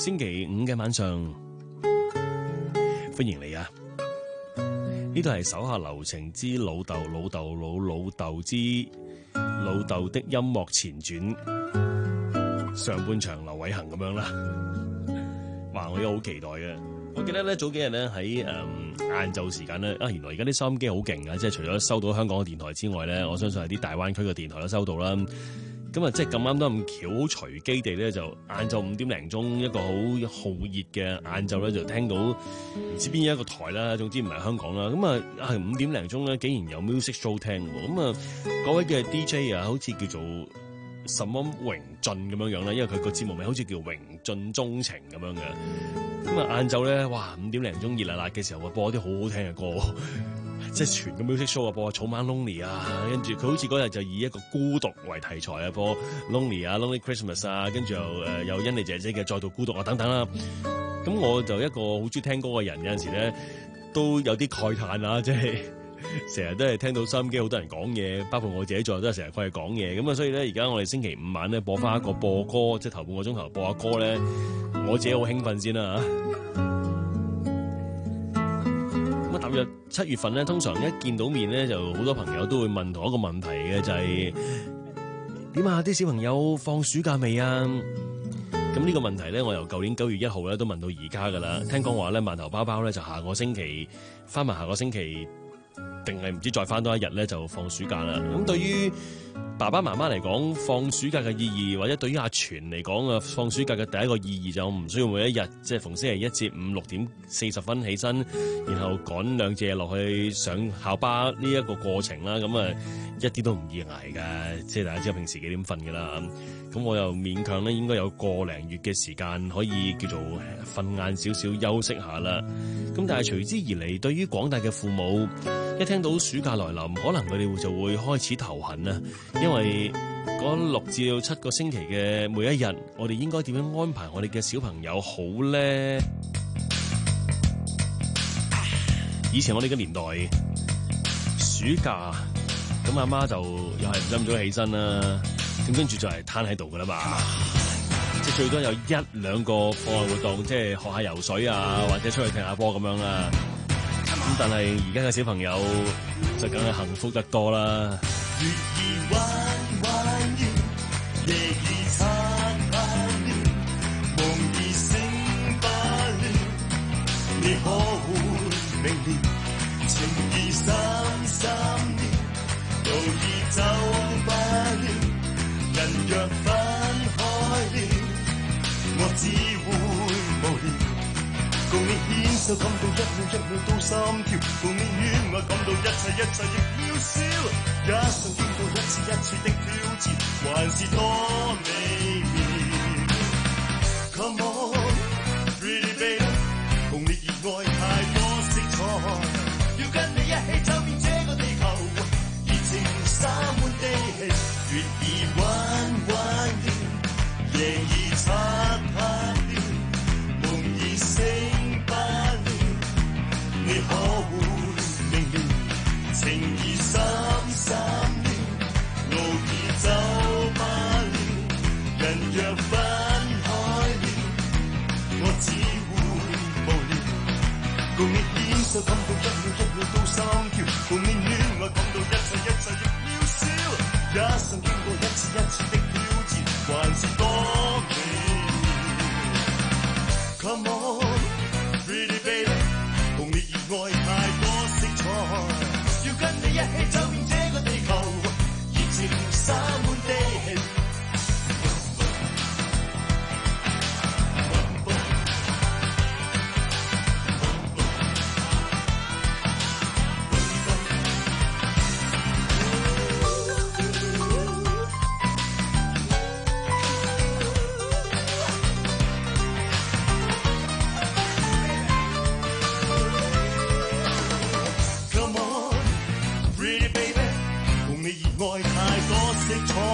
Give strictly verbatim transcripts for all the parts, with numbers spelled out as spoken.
星期五嘅晚上，歡迎你啊！呢度係手下留情之老豆老豆老老豆之老豆的音樂前傳上半場劉偉恒咁樣啦。哇！我又好期待嘅。我記得咧早幾日咧喺誒晏晝時間咧啊，原來而家啲收音機好勁啊！即係除咗收到香港嘅電台之外咧，我相信係啲大灣區嘅電台都收到啦。咁啊，即係咁啱都咁巧，隨機地咧就晏晝五點零鐘一個好酷熱嘅晏晝咧，就聽到唔知邊一個台啦，總之唔係香港啦。咁啊，係五點零鐘咧，竟然有 music show 聽喎。咁啊，嗰位嘅 D J 啊，好似叫做什麼榮進咁樣樣啦，因為佢個節目名好似叫榮進鍾情咁樣嘅。咁啊，晏晝咧，哇，五點零鐘熱辣辣嘅時候啊，播啲好好聽嘅歌。即係全個 music show 啊，播草蜢 Lonely 啊，跟住佢好似嗰日就以一個孤獨為題材啊，播 Lonely 啊 Lonely Christmas 啊，跟住又誒有甄妮姐姐嘅再度孤獨啊等等啦。咁我就一個好中意聽歌嘅人，有陣時咧都有啲慨嘆啊，即係成日都係聽到收音機好多人講嘢，包括我自己在都係成日佢係講嘢。咁啊，所以咧而家我哋星期五晚咧播翻一個播歌，即係頭半個鐘頭播下歌咧，我自己好興奮先啦嚇。踏入七月份咧，通常一見到面咧，就好多朋友都會問同一個問題嘅，就係點啊？啲小朋友放暑假未啊？咁呢個問題咧，我由舊年九月一號咧都問到而家噶啦。聽講話咧，饅頭包包咧就下個星期翻埋下個星期，定係唔知再翻多一日咧就放暑假啦。咁對於爸爸媽媽嚟講，放暑假嘅意義，或者對於阿全嚟講啊，放暑假嘅第一個意義就唔需要每一日即係逢星期一至五六點四十分起身，然後趕兩隻落去上校巴呢一個過程啦。咁啊一啲都唔易捱㗎，即係大家知道平時幾點瞓㗎啦。咁我又勉強咧應該有個零月嘅時間可以叫做瞓晏少少休息下啦。咁但係隨之而嚟，對於廣大嘅父母，一聽到暑假來臨，可能佢哋就會開始頭痕啊，因為嗰六至到七個星期嘅每一日，我哋應該點樣安排我哋嘅小朋友好咧？以前我哋嘅年代，暑假咁阿媽就又係唔使咁早起身啦，咁跟住就係攤喺度噶啦嘛，即係最多有一兩個課外活動，即係學下游水啊，或者出去踢下波咁樣啦。咁但係而家嘅小朋友就梗係幸福得多啦。 月兒彎彎彎，夜兒擦下了，夢兒醒罷了，你可會明了？情兒深深了，路兒走罷了，人若分開了，我只會無聊。共你牽手感到一秒一秒都心跳，共你戀愛感到一切一切亦渺小，也曾經過一次一次的挑戰，還是多美妙。Come on, pretty baby， 共你熱愛太多色彩，要跟你一起走遍這個地球，熱情灑滿地氣，月兒彎彎了，夜兒擦下了，夢兒醒。你可會明了？情兒深深了，路兒走罷了，人若分開了，我只會無聊。共你牽手感到一秒一秒都心跳，共你戀愛感到一切一切亦渺小，也曾經過一次一次的挑戰，還是多美妙。Come on, pretty baby，共你熱愛太多色彩，要跟你一起走遍這個地球，熱情灑滿地氣。愛太多色彩，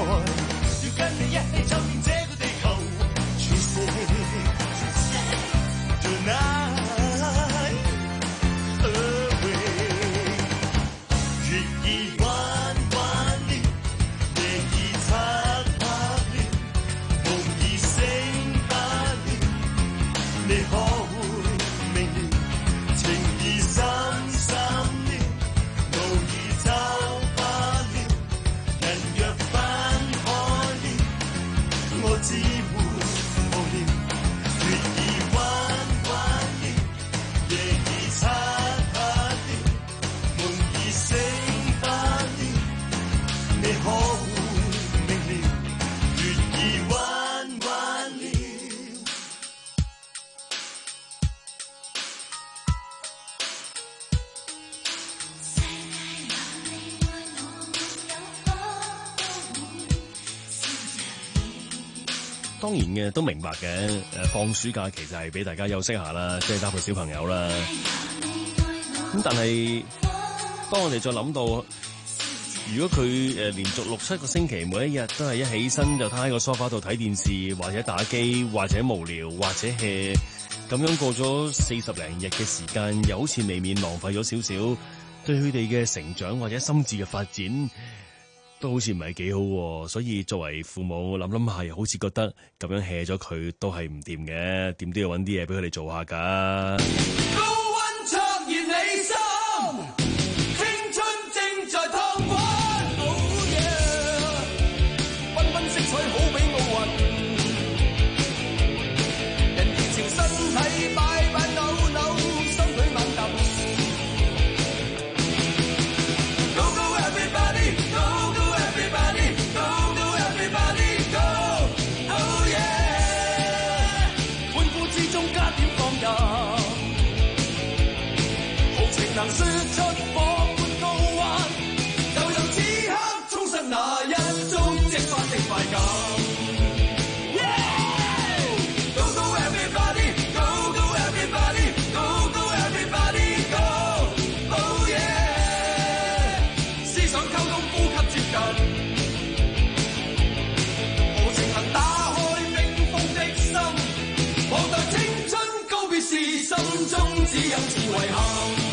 當然嘅都明白嘅，誒放暑假其實係俾大家休息下啦，即係包括小朋友啦。咁但係當我哋再諗到，如果佢誒連續六七個星期每一日都係一起身就攤喺個梳化度睇電視，或者打機，或者無聊，或者 hea，咁樣過咗四十零日嘅時間，又好似未免浪費咗少少，對佢哋嘅成長或者心智嘅發展，都好似唔係幾好喎。所以作為父母諗諗下，又好似覺得咁樣 hea 咗佢都係唔掂嘅，點都要揾啲嘢俾佢哋做下㗎。 高溫灼熱你心，青春正在燙滾。Oh yeah， 繽紛色彩好比奧運，人熱情身體擺擺扭扭，雙腿猛揼。Go go everybody， go go everybody， go go everybody go。Oh yeah， 歡呼之中加點放任。能說出火般高溫，就讓此刻衝上那一種即發的快感。Yeah! Go go everybody, go go everybody, go go everybody go. Oh yeah！ 思想溝通，呼吸接近，無情能打開冰封的心，望待青春告別時，心中只有此遺憾。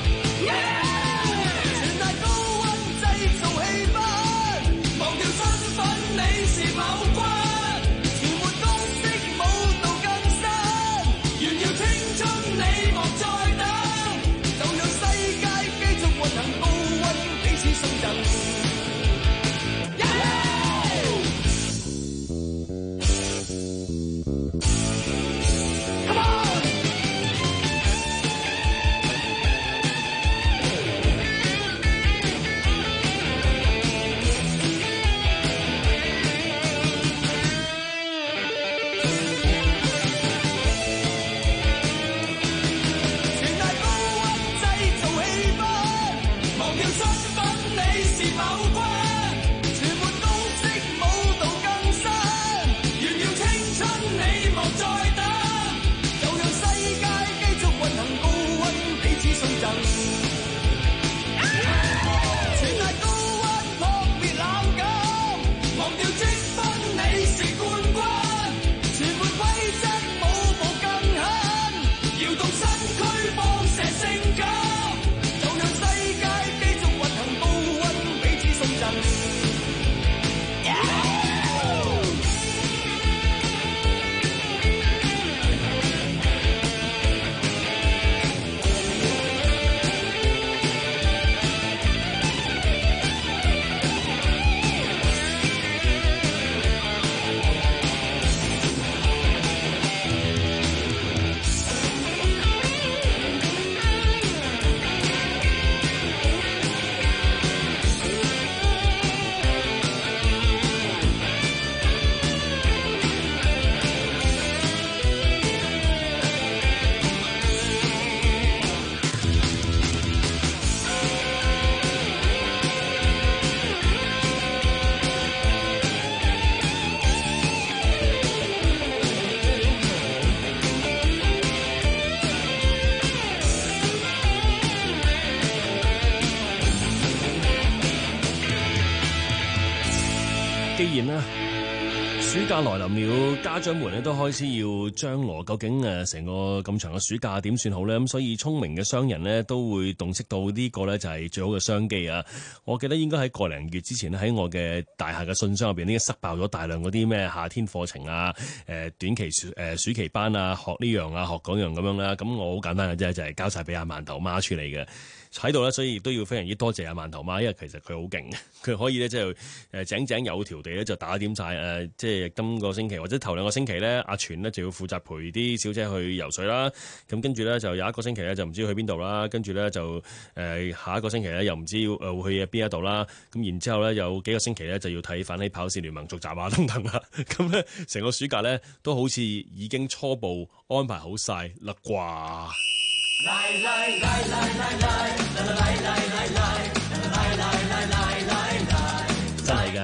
既然啦，暑假來臨了，家長們咧都開始要張羅，究竟誒成個咁長嘅暑假點算好呢？咁所以聰明嘅商人呢都會洞悉到呢個呢就係最好嘅商機啊！我記得應該喺個零月之前咧，喺我嘅大廈嘅信箱入邊已經塞爆咗大量嗰啲咩夏天課程啊、誒短期暑誒暑期班啊、學呢樣啊、學嗰樣咁樣啦。咁我好簡單嘅啫，就係交晒俾阿饅頭媽處理嘅。喺度咧，所以亦都要非常之多謝阿饅頭媽，因為其實佢好勁，佢可以咧即係誒井井有條地咧就打點晒誒，即係今個星期或者頭兩個星期咧，阿全咧就要負責陪啲小姐去游水啦。咁跟住咧就有一個星期咧就唔知去邊度啦，跟住咧就誒、呃、下一個星期咧又唔知要誒會去邊一度啦。咁然之後咧有幾個星期咧就要睇反起跑線聯盟續集啊等等啦。咁咧成個暑假咧都好似已經初步安排好晒啦啩。來來來來來來來來來來來來來來來來，真係嘅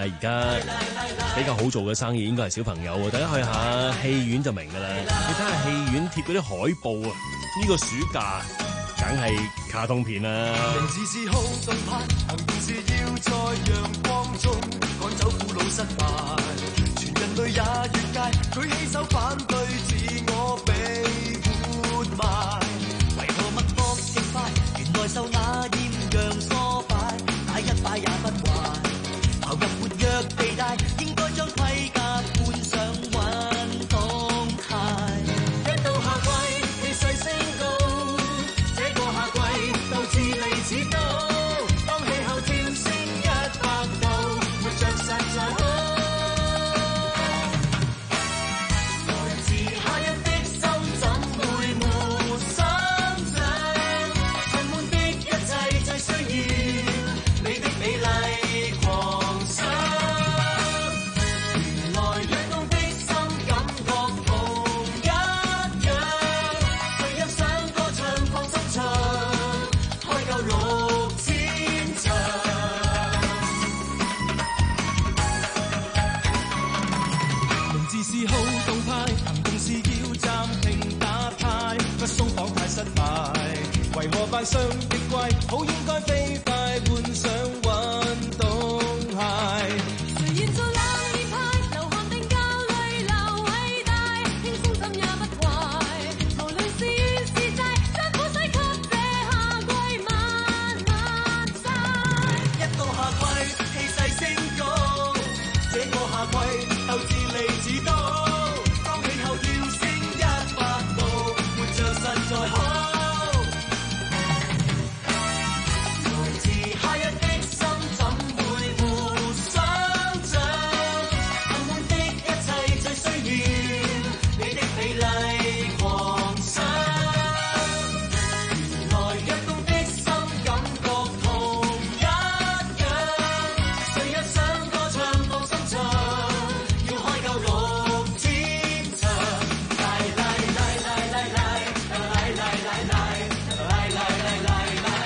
而家比較好做嘅生意應該係小朋友，大家去下戲院就明㗎啦。你睇下戲院貼嗰啲海報啊，呢個暑假梗係卡通片啦。 明治是好動派，行動是要在陽光中趕走苦惱失敗。全人類也越界，舉起手反對自我被活埋。為何脈搏極快？原來受那豔陽唆擺，打一擺也不壞。投入活躍地帶，應該將盔甲換上運動鞋。一到夏季，氣勢升高，這個夏季鬥志利似刀。當氣候跳升一百度，活着實在好。來自夏日的心怎會沒生長？沉悶的一切最需要你的美麗狂想。原來躍動的心感覺同一樣，誰又想歌唱放心唱，開夠六千場。明知是好動派，行動是要暫停打呔，不鬆綁太失敗。為何扮相極貴？好應該飛快換上運動鞋。 誰願做冷面派？流汗定教淚流偉大，輕鬆怎也不壞。無論是怨是債，辛苦洗給這夏季慢慢曬。 一到夏季，氣勢升高，這個夏季鬥志利似刀。當氣候跳升一百度，活着實在好。來自夏日的心怎會沒生長？沉悶的一切最需要你的美麗狂想。原來躍動的心感覺同一樣，誰一想歌唱放心唱，要開夠六千場。來來來來來來來來來來來來來來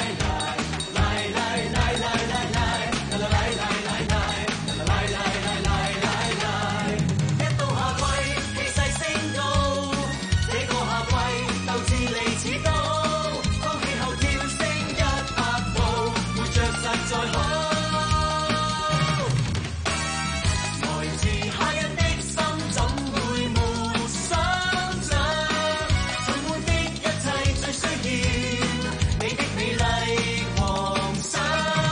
一到夏季，氣勢升高，這個夏季鬥志利似刀。當氣候跳升一百度，活着實在好。來自夏日的心怎會沒生長？沉悶的一切最需要你的美麗狂想。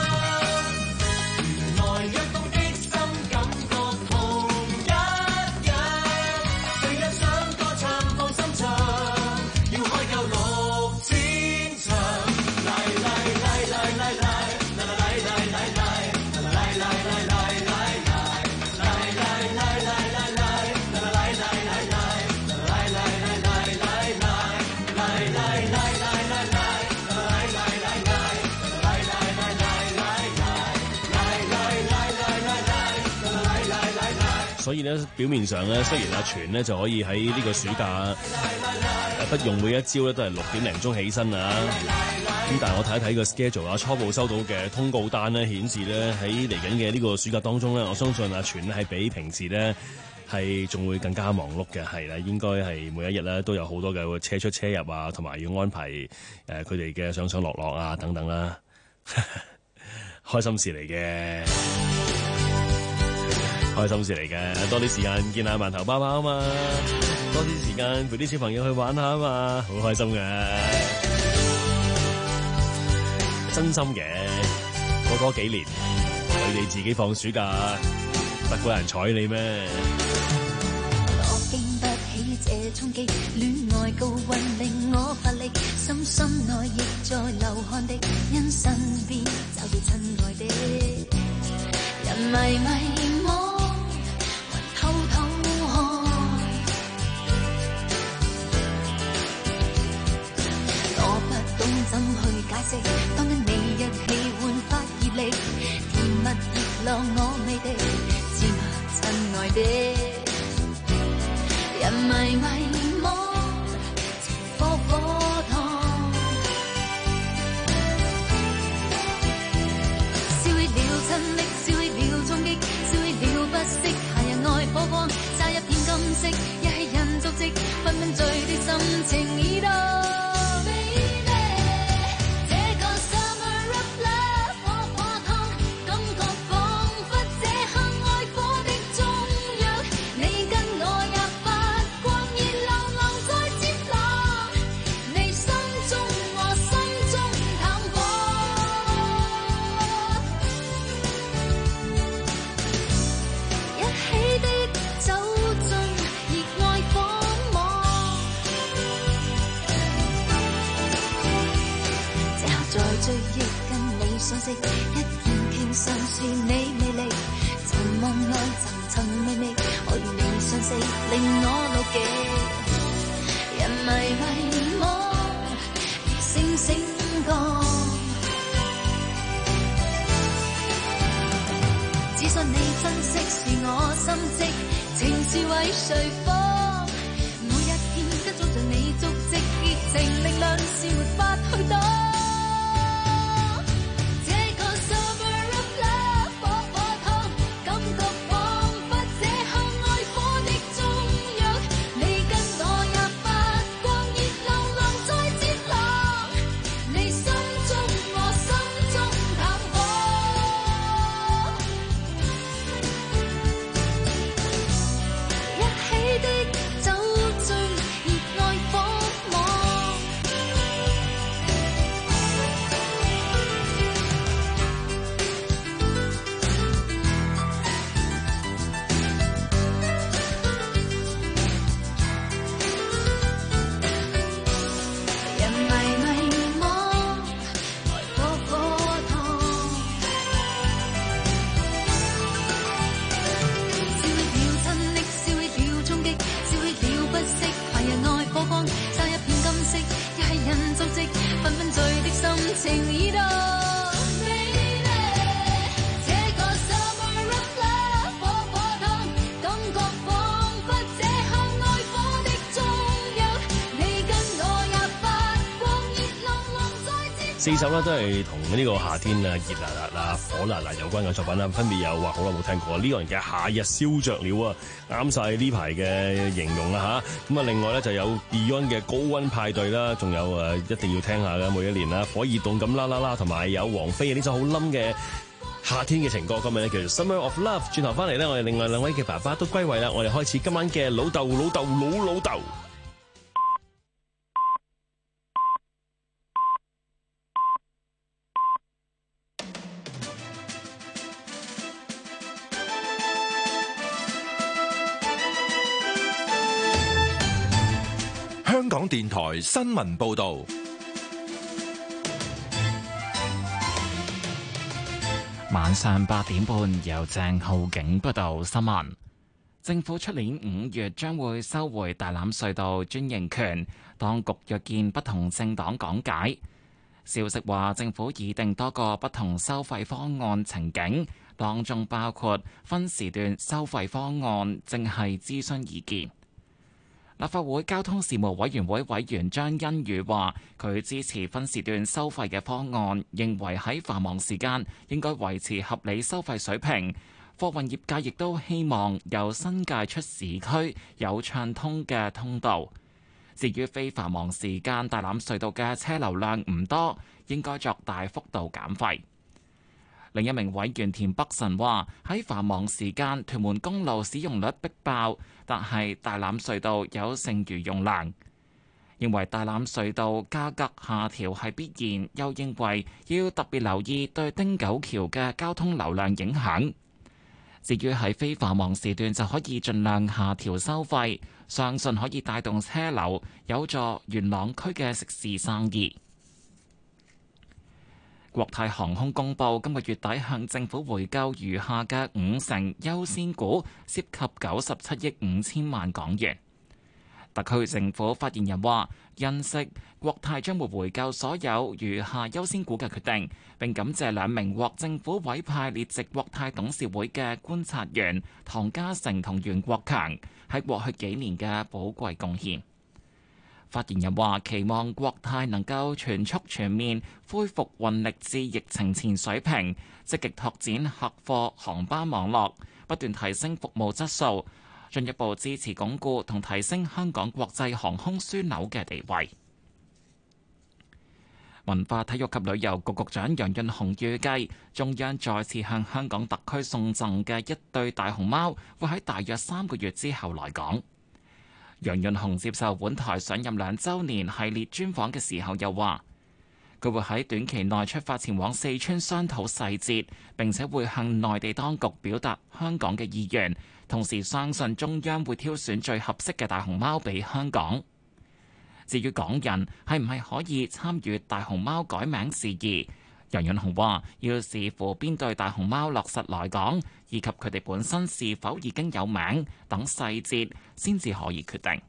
原來躍動的心感覺同一樣，誰一想歌唱放心唱，要開夠六千場。來來來來來來來來來來來來來來所以咧，表面上咧，雖然阿全咧就可以喺呢個暑假誒不用每一朝咧都係六點零鐘起身啊，咁但係我睇一睇個 schedule 啊，初步收到嘅通告單咧顯示咧喺嚟緊嘅呢個暑假當中咧，我相信阿全咧係比平時咧係仲會更加忙碌嘅，係啦，應該係每一日咧都有好多嘅車出車入啊，同埋要安排誒佢哋嘅上上落落啊等等啦，開心事嚟嘅。開心事嚟嘅，多啲時間見下饅頭包包啊嘛，多啲時間陪啲小朋友去玩下啊嘛，好開心嘅，真心嘅。過多幾年，佢哋自己放暑假，得鬼人睬你咩？ 我經不起這衝擊，戀愛高溫令我乏力，心心內亦在流汗的，因身邊找到親愛的，人迷迷惘。偷偷看，我不懂怎去解釋。當跟你一起煥發熱力，甜蜜熱浪我美的，知嗎，親愛的？人迷迷惘，情火火燙，燒起了親昵，燒起了衝擊。 情已到。這個 summer of love 火火燙，感覺彷彿這刻愛火的中藥。你跟我也發光，熱流流在接浪，你心中我心中淡薄。一起的走進熱愛火網，這刻在追憶跟你相識，一見傾心是你魅力，尋夢內尋尋覓覓，可與你相識令我牢記。人迷迷惘，如星星降，只信你珍惜是我心跡，情是為誰放？每一天跟蹤着你足跡，熱情力量是沒法去擋。這個 summer of love 火火燙，感覺彷彿這刻愛火的中藥。你跟我也發光，熱流流在接浪，你心中我心中淡薄。一起的走進熱愛火網。人迷迷惘，愛火火燙。燒起了親昵，燒起了衝擊，燒起了不息，懷日愛火光，灑一片金色，一係人足跡，紛紛醉的心情已到。這個 summer of love 火火燙，感覺彷彿這刻愛火的中藥。你跟我也發光，熱浪浪在接四首咧都係同呢個夏天啊、熱辣辣啊、火辣辣有關嘅作品啦，分別有話好耐冇聽過呢個人嘅夏日燒着了啊，啱晒呢排嘅形容啦吓。咁啊，另外咧就有 Beyond 嘅高溫派對啦，仲有誒一定要聽下嘅每一年啦，火熱動感啦啦啦，同埋有王菲嘅呢首好冧嘅夏天嘅情歌，今日咧叫做 Summer of Love。轉頭翻嚟咧，我哋另外兩位嘅爸爸都歸位啦，我哋開始今晚嘅老豆老豆老老豆。 香港電台新聞報導， 晚上八點半由鄭浩景報道新聞。政府出年五月將會收回大欖隧道專營權，當局約見不同政黨講解。消息話，政府擬定多個不同收費方案情景，當中包括分時段收費方案，正係諮詢意見。立法會交通事務委員會委員張欣宇話，佢支持分時段收費嘅方案，認為喺繁忙時間應該維持合理收費水平。貨運業界亦都希望由新界出市區有暢通嘅通道。至於非繁忙時間大欖隧道嘅車流量唔多，應該作大幅度減費。另一名委員田北辰話，喺繁忙時間屯門公路使用率逼爆，但係大欖隧道有剩餘用量，認為大欖隧道價格下調係必然，又認為要特別留意對汀九橋嘅交通流量影響。至於喺非繁忙時段就可以盡量下調收費，相信可以帶動車流，有助元朗區嘅食肆生意。國泰航空公佈今個月底向政府回購餘下嘅五成優先股，涉及九十七億五千萬港元。特區政府發言人話，欣悉國泰將會回購所有餘下優先股嘅決定，並感謝兩名獲政府委派列席國泰董事會嘅觀察員唐家成同袁國強喺過去幾年嘅寶貴貢獻。發言人話，期望國泰能夠全速全面恢復運力至疫情前水平，積極拓展客貨航班網絡，不斷提升服務質素， 進一步支持鞏固同提升香港國際航空樞紐嘅地位。文化體育及旅遊局局長楊潤雄預計，中央再次向香港特區送贈嘅一對大熊貓，會喺大約三個月之後來港。楊潤雄接受本台上任兩週年系列專訪嘅時候又話，佢會喺短期內出發前往四川商討細節，並且會向內地當局表達香港嘅意願，同時相信中央會挑選最合適嘅大熊貓俾香港。至於港人係唔係可以參與大熊貓改名事宜，楊潤雄話要視乎邊對大熊貓落實來港，以及佢哋本身是否已經有名等細節，先至可以決定。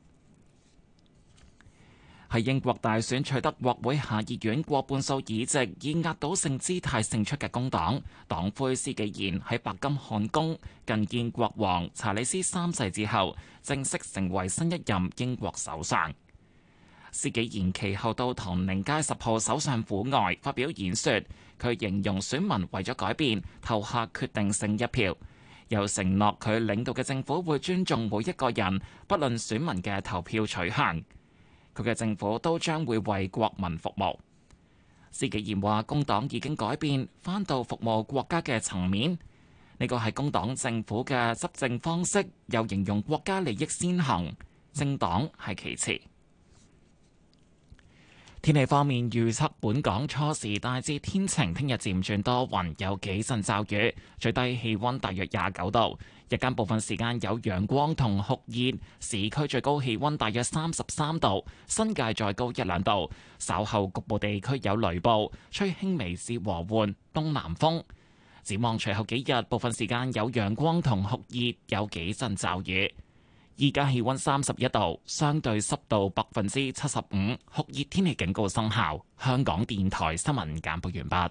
喺英國大選取得國會下議院過半數議席，以壓倒性姿態勝出嘅工黨黨魁施紀賢喺白金漢宮覲見國王查理斯三世之後，正式成為新一任英國首相。施紀賢其後到唐寧街十號首相府外發表演說，佢形容選民為咗改變投下決定性一票，又承諾佢領導嘅政府會尊重每一個人，不論選民嘅投票取向。佢嘅政府都將會為國民服務。施紀賢話工黨已經改變，返到服務國家嘅層面，呢個係工黨政府嘅執政方式，又形容國家利益先行，政黨係其次。天氣方面預測，本港初時大致天晴，聽日漸轉多雲，有幾陣驟雨，最低氣溫大約廿九度，日間部分時間有陽光同酷熱，市區最高氣溫大約三十三度，新界再高一兩度，稍後局部地區有雷暴，吹輕微至和緩東南風。展望隨後幾日，部分時間有陽光同酷熱，有幾陣驟雨。依家氣溫三十一度，相對濕度百分之七十五，酷熱天氣警告生效。香港電台新聞簡報完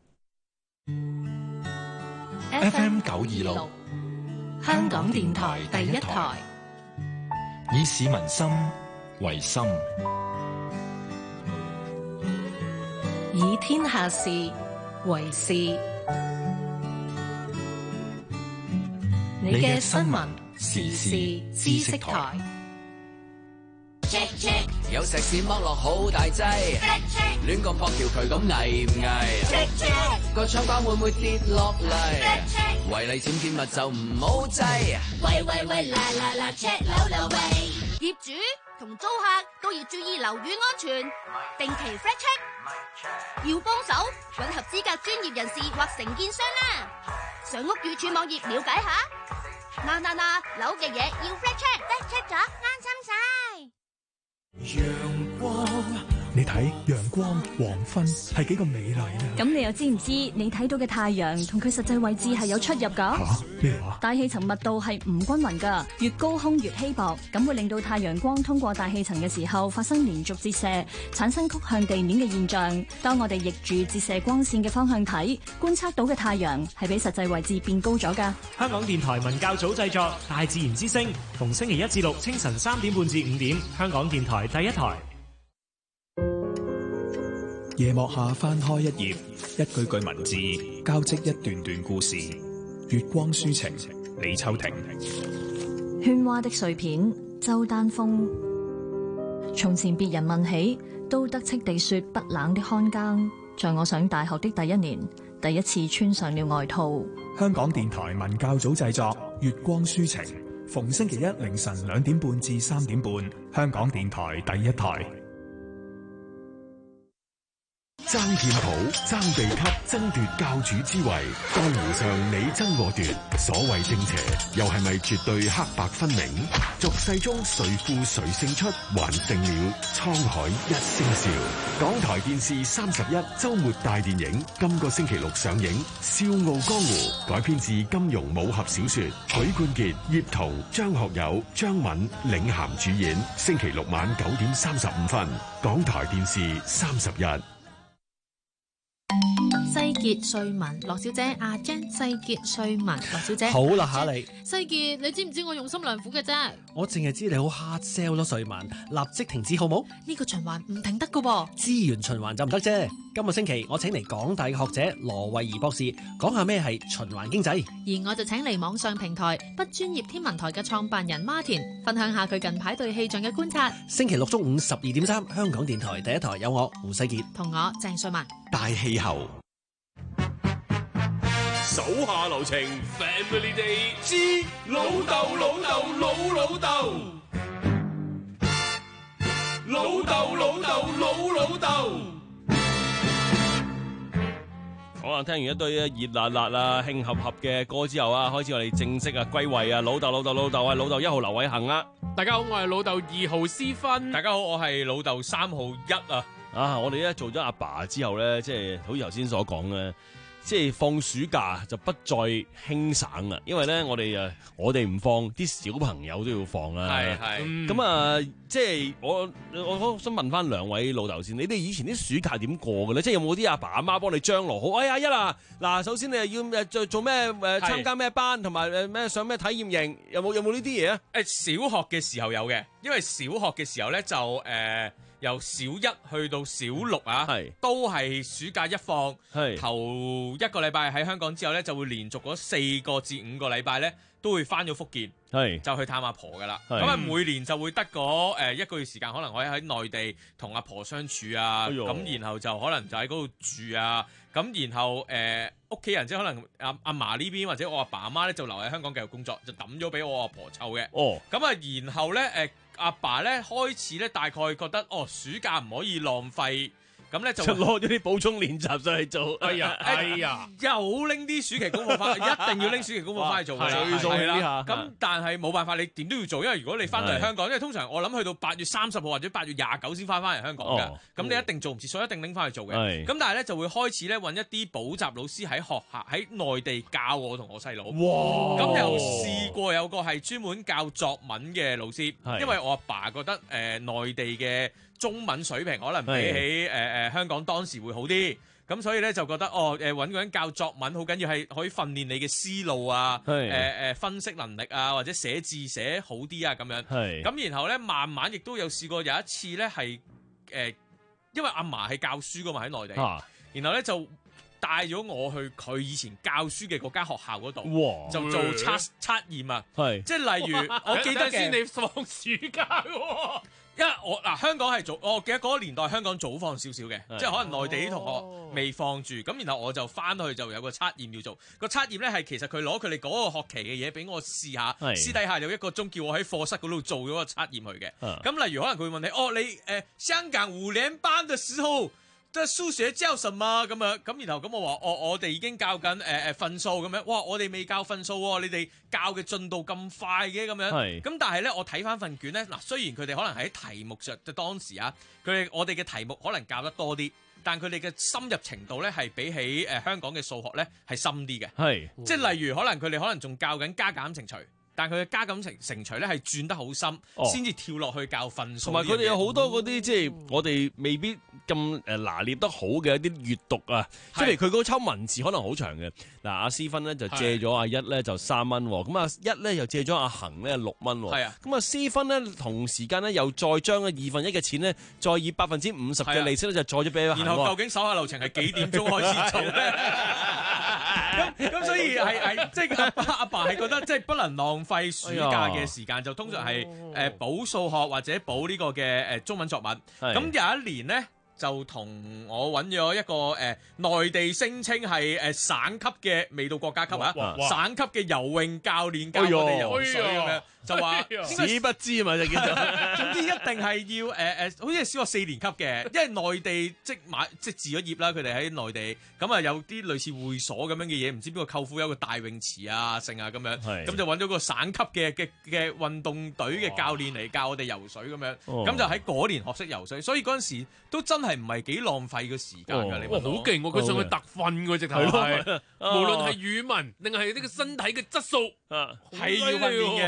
畢。F M 九二六，香港電台第一台， 以市民心為心， 以天下事為事。你嘅新聞時事知識台， 有石屎剝落好大劑，亂咁撲條渠咁危唔危？個窗板會唔會跌落嚟？違例僭建物就唔好制。 喂喂喂，啦啦啦 check 樓樓喂！業主同租客都要注意樓宇安全，定期 flat check， 要幫手揾合資格專業人士或承建商啦。上屋宇署網頁了解下。嗱嗱嗱，樓嘅嘢要 flat check，flat check 咗安心晒。 陽光，你睇陽光黃昏係幾咁美麗呢？ 咁你又知唔知你睇到嘅太陽同佢實際位置係有出入噶？ 吓，咩話？ 大氣層密度係唔均匀噶，越高空越稀薄，咁會令到太陽光通過大氣層嘅時候發生連續折射，產生曲向地面嘅現象。當我哋逆住折射光線嘅方向睇，觀測到嘅太陽係比實際位置變高咗噶。 香港電台文教組製作《大自然之聲》，逢星期一至六清晨三點半至五點，香港電台第一台。 夜幕下翻開一頁，一句句文字交織一段段故事。月光抒情，李秋婷。 喧嘩的碎片，周丹峰。從前別人問起，都得戚地說不冷的看更。在我上大學的第一年，第一次穿上了外套。 香港電台文教組製作《月光抒情》，逢星期一凌晨兩點半至三點半，香港電台第一台。 爭劍譜、爭地級、爭奪教主之位，江湖上你爭我奪，所謂正邪，又係咪絕對黑白分明？俗世中誰負誰勝出，還剩了滄海一聲笑。港台電視三十一周末大電影，今個星期六上映《笑傲江湖》，改編自金庸武俠小說，許冠傑、葉童、張學友、張敏領銜主演，星期六晚九點三十五分，港台電視三十一。 西傑瑞文羅小姐，阿 Jan 世傑瑞文羅小姐。 好啦，下你世傑，你知唔知我用心良苦嘅啫？ 我淨係知你好 hard sell 咯，瑞文，立即停止好冇？ 呢個循環唔停得噶喎， 資源循環就唔得啫。今個星期我請嚟港大嘅學者羅慧儀博士講下咩係循環經濟， 而我就請嚟網上平台不專業天文台嘅創辦人 Martin 分享下佢近排對氣象嘅觀察。 星期六中午十二點三，香港電台第一台有我胡世傑同我鄭瑞文。 大氣候。 手下留情 ，Family Day 之老豆老豆老老豆，老豆老豆老老豆。 好啦，聽完一堆熱辣辣啊、興合合嘅歌之後啊，開始我哋正式啊歸位啊，老豆老豆老豆啊，老豆一號劉偉恒啊。 大家好，我係老豆二號思芬。 大家好，我係老豆三號一啊。 啊，我哋咧做咗阿爸之後咧，即係好似頭先所講咧。即係放暑假就不再輕省啦，因為咧我哋誒我哋唔放，啲小朋友都要放啦。 係係。 咁啊，即係我我想問翻兩位老豆先，你哋以前啲暑假點過嘅咧？即係有冇啲阿爸阿媽幫你張羅好？哎呀一啦，嗱，首先你係要誒做做咩誒參加咩班，同埋誒咩上咩體驗營？有冇有冇呢啲嘢啊？ 誒小學嘅時候有嘅，因為小學嘅時候咧就誒。呃由小一去到小六啊，都係暑假一放，頭一個禮拜喺香港之後咧，就會連續嗰四個至五個禮拜咧，都會翻咗福建，就去探阿婆噶啦。咁啊，每年就會得嗰誒一個月時間，可能可以喺內地同阿婆相處啊，咁、哎、然後就可能就喺嗰度住啊，咁然後誒屋企人即係可能阿阿嫲呢邊或者我阿爸阿媽咧就留喺香港繼續工作，就抌咗俾我阿婆湊嘅。哦，咁啊，然後咧誒。呃阿爸咧開始咧大概覺得哦暑假唔可以浪費，咁咧就攞咗啲補充練習上去做。 哎呀，哎呀，又拎啲暑期功課翻，一定要拎暑期功課翻去做㗎啦。係啦，咁但係冇辦法，你點都要做，因為如果你翻到嚟香港，因為通常我諗去到八月三十號或者八月廿九先翻翻嚟香港㗎，咁、哦、你一定做唔切，所以一定拎翻去做嘅。咁但係咧就會開始咧揾一啲補習老師喺學校喺內地教我同我細佬。哇！咁又試過有個係專門教作文嘅老師，因為我阿爸覺得誒、呃、內地嘅中文水平可能比起誒誒、呃、香港當時會好啲，咁所以咧就覺得哦誒揾個人教作文好緊要，係可以訓練你嘅思路啊，誒誒、呃、分析能力啊，或者寫字寫好啲啊咁樣。咁然後咧慢慢亦都有試過有一次咧係誒，因為阿嫲係教書噶嘛喺內地，啊、然後咧就帶咗我去佢以前教書嘅嗰間學校嗰度，就做測測驗啊，即係例如我記得先你放暑假喎。因為我嗱香港係早，我記得嗰個年代香港早放少少嘅，即係可能內地啲同學未放住，咁、哦、然後我就翻去就有個測驗要做。個測驗咧係其實佢攞佢哋嗰個學期嘅嘢俾我試下，私底下有一個鐘叫我喺課室嗰度做咗個測驗去嘅。咁、啊、例如可能佢會問你，哦你誒、呃、香港五年班嘅時候，即係數學教什麼咁樣？咁然後咁我話，我我哋已經教緊誒誒分數咁樣。哇，我哋未教分數喎，你哋教嘅進度咁快嘅咁樣。咁但係咧，我睇翻份卷咧，嗱雖然佢哋可能喺題目上，即係當時啊，佢哋我哋嘅題目可能教得多啲，但佢哋嘅深入程度咧係比起誒、呃、香港嘅數學咧係深啲嘅。係，即係例如可能佢哋可能仲教緊加減乘除。但佢嘅加減乘乘除咧係轉得好深，先、哦、至跳落去教分數。同埋佢哋有好多嗰啲即係我哋未必咁誒拿捏得好嘅一啲閱讀啊，即係譬如佢嗰抽文字可能好長嘅。嗱，阿思芬咧就借咗阿一咧就三蚊，咁啊一咧又借咗阿恒咧六蚊。係啊，咁啊思芬咧同時間咧又再將二分一嘅錢咧，再以百分之五十嘅利息咧就再咗俾阿恒。然後究竟手下留情係幾點鐘開始做咧？咁咁所以係係即係阿爸阿爸係覺得即係不能浪費暑假嘅時間，就通常係誒補數學或者補呢個嘅誒中文作文。咁有一年咧，就同我揾咗一個誒內、呃、地聲稱係誒省級嘅，未到國家級啊，省級嘅游泳教練教我哋游水咁樣。就話史不知嘛，就叫做總之一定係要誒誒、呃，好似係小學四年級嘅，因為內地即買即置咗業啦，佢哋喺內地咁啊，有啲類似會所咁樣嘅嘢，唔知邊個舅父有個大泳池啊，剩啊咁樣，咁就揾咗個省級嘅嘅嘅運動隊嘅教練嚟教我哋游水咁樣，咁、哦、就喺嗰年學識游水，所以嗰陣時都真係唔係幾浪費個時間㗎、哦。你話好勁喎，佢、哦、上去特訓㗎直頭係，無論係語文定係呢個身體嘅質素，係、啊、要訓練嘅。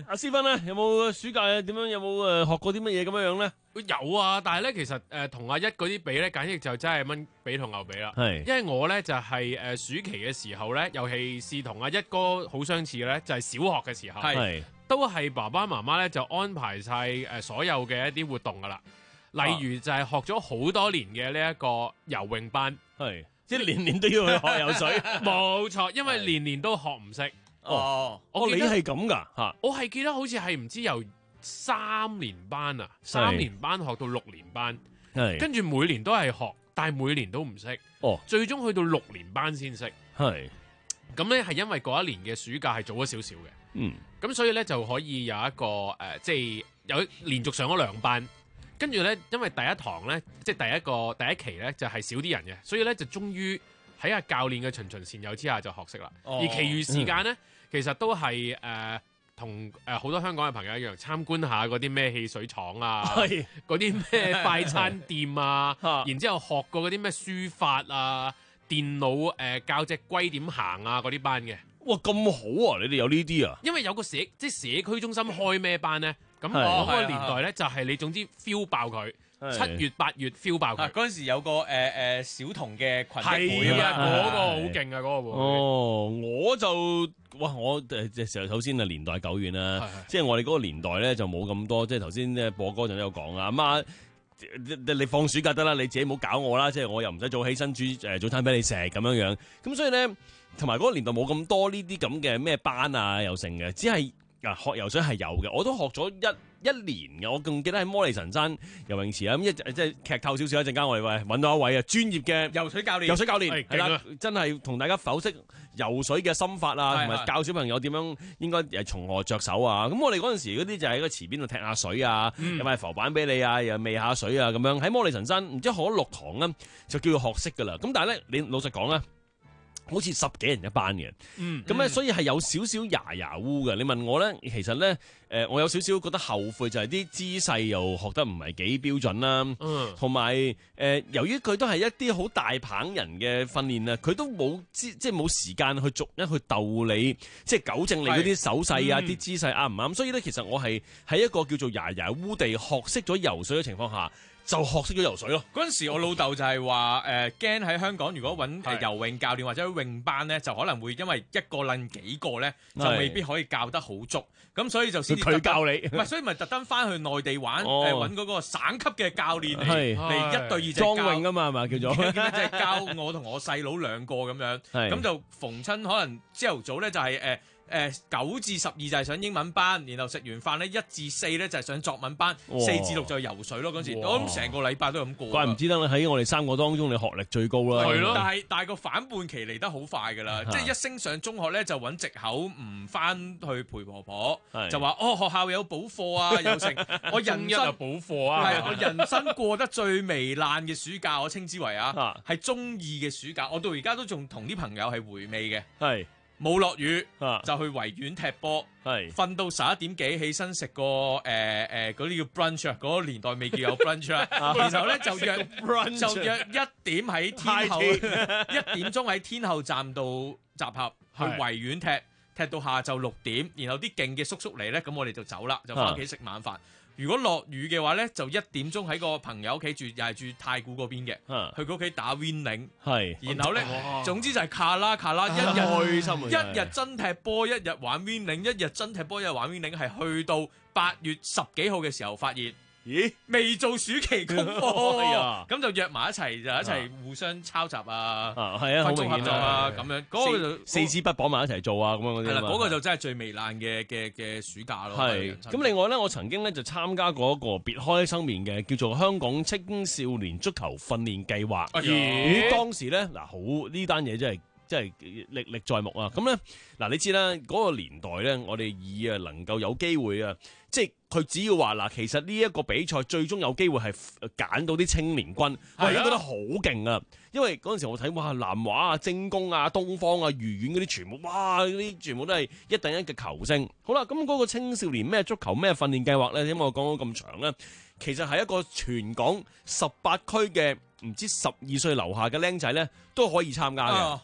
阿阿思芬咧，有冇暑假點樣？有冇誒學過啲乜嘢咁樣樣咧？ 有啊，但係咧其實誒同阿一嗰啲比咧，簡直就真係蚊比同牛比啦。 係， 因為我咧就係誒暑期嘅時候咧，尤其是同阿一哥好相似嘅咧，就係小學嘅時候， 係都係爸爸媽媽咧就安排晒誒所有嘅一啲活動噶啦。例如就係學咗好多年嘅呢一個游泳班， 係即係年年都要去學游水。 冇錯，因為年年都學唔識。 哦， 我記得你係咁噶嚇？ 我係記得好似係唔知由三年班啊，三年班學到六年班， 係跟住每年都係學，但係每年都唔識。 哦， 最終去到六年班先識。 係咁咧，係因為嗰一年嘅暑假係早咗少少嘅。 嗯， 咁所以咧就可以有一個誒、呃，即係有連續上咗兩班。跟住咧，因為第一堂咧，即係第一個第一期咧，就係、是、少啲人嘅，所以咧就終於喺阿教練嘅循循善誘之下就學識啦。 哦、 而其餘時間咧，嗯、其實都係誒同誒好多香港嘅朋友一樣，參觀下嗰啲咩汽水廠啊，嗰啲咩快餐店啊，然之後學過嗰啲咩書法啊、電腦誒、呃、教隻龜點行啊嗰啲班嘅。 哇，咁好啊！你哋有呢啲啊？ 因為有個社即係社區中心開咩班咧？咁係我嗰個年代咧就係你總之 feel 爆佢，七月八月 feel 爆佢。 嗰陣時有個誒誒小童嘅群益會係啊， 啊， 嗰個好勁啊，嗰個會。 哦，我就哇，我誒即係首先啊年代久遠啦，即係我哋嗰個年代咧就冇咁多，即係頭先咧播歌陣都有講啊，媽。你放暑假得啦，你自己唔好搞我啦，即係我又唔使早起身煮誒早餐俾你食咁樣樣，咁所以咧同埋嗰個年代冇咁多呢啲咁嘅咩班啊又成嘅，只係啊學游水係有嘅，我都學咗一一年嘅，我仲記得喺摩利神山游泳池啊，咁一即係劇透少少一陣間我哋喂揾到一位啊專業嘅游水教練， 游水教練係啦啦， 真係同大家剖析游水嘅心法啊，同埋教小朋友點樣應該誒從何着手啊。咁我哋嗰陣時嗰啲就喺個池邊度踢下水啊， 嗯、 有塊浮板俾你啊，又未下水啊咁樣。喺摩利神山唔知學咗六堂咧，就叫做學識噶啦。咁但係咧，你老實講咧，好似十幾人一班嘅， 嗯， 咁咧所以係有少少牙牙烏嘅。你問我咧，其實咧，誒、呃、我有少少覺得後悔，就係啲姿勢又學得唔係幾標準啦， 嗯， 同埋誒由於佢都係一啲好大棒人嘅訓練啊，佢都冇即係冇時間去逐一去逗你，即係糾正你嗰啲手勢啊、啲、嗯、姿勢啱唔啱？所以咧，其實我係喺一個叫做牙牙烏地學識咗游水嘅情況下。就學識咗游水咯。 嗰陣時我老豆就係話誒驚喺香港如果揾誒游泳教練或者泳班咧，就可能會因為一個撚幾個咧，就未必可以教得好足。咁所以就先佢教你， 唔係所以咪特登翻去內地玩誒揾嗰個省級嘅教練嚟係嚟一對二隻裝泳啊嘛係嘛叫做， 就係教我同我細佬兩個咁樣，咁就逢親可能朝頭早咧就係誒。誒九至十二就係上英文班，然後食完飯咧一至四咧就係上作文班，四至六就係游水咯。嗰陣時我諗成個禮拜都咁過。 怪唔知得喺我哋三個當中，你學歷最高啦。 係咯，但係但係個反叛期嚟得好快㗎啦，即係一升上中學咧就揾藉口唔翻去陪婆婆，就話哦學校有補課啊，又成我人生補課啊， 係我人生過得最糜爛嘅暑假，我稱之為啊係中二嘅暑假，我到而家都仲同啲朋友係回味嘅。 係。 冇落雨、啊、就去維園踢波，瞓到十一點幾起身食個誒誒嗰啲叫 brunch 啊，嗰個年代未叫有 brunch 啦。然後咧就約就約一點喺天后一點鐘喺天后站度集合去維園踢，踢到下晝六點，然後啲勁嘅叔叔嚟咧，咁我哋就走啦，就翻屋企食晚飯。如果落雨嘅話咧，就一點鐘喺個朋友屋企住，又係住太古嗰邊嘅，去佢屋企打 winning，係，然後咧，總之就係卡啦卡啦，一日開心，一日真踢波，一日玩 winning，一日真踢波，一日玩 winning，係去到八月十幾號嘅時候發現。咦？未做暑期功課，咁就約埋一齊，就一齊互相抄襲啊， 係啊，好明顯啊，咁樣嗰個就四支筆綁埋一齊做啊，咁樣嗰啲。 係啦，嗰個就真係最糜爛嘅嘅嘅暑假咯。 係。咁另外咧，我曾經咧就參加過一個別開生面嘅叫做香港青少年足球訓練計劃。咦？當時咧嗱，好呢單嘢真係。即係歷歷在目啊！咁咧嗱，你知啦，嗰個年代咧，我哋以啊能夠有機會啊，即係佢只要話嗱，其實呢一個比賽最終有機會係揀到啲青年軍，我已經覺得好勁啊！因為嗰陣時我睇哇，南華啊、精工啊、東方啊、愉園嗰啲全部哇，嗰啲全部都係一等一嘅球星。好啦，咁嗰個青少年咩足球咩訓練計劃咧？點解我講到咁長咧？其實係一個全港十八區嘅唔知十二歲樓下嘅僆仔咧都可以參加嘅。啊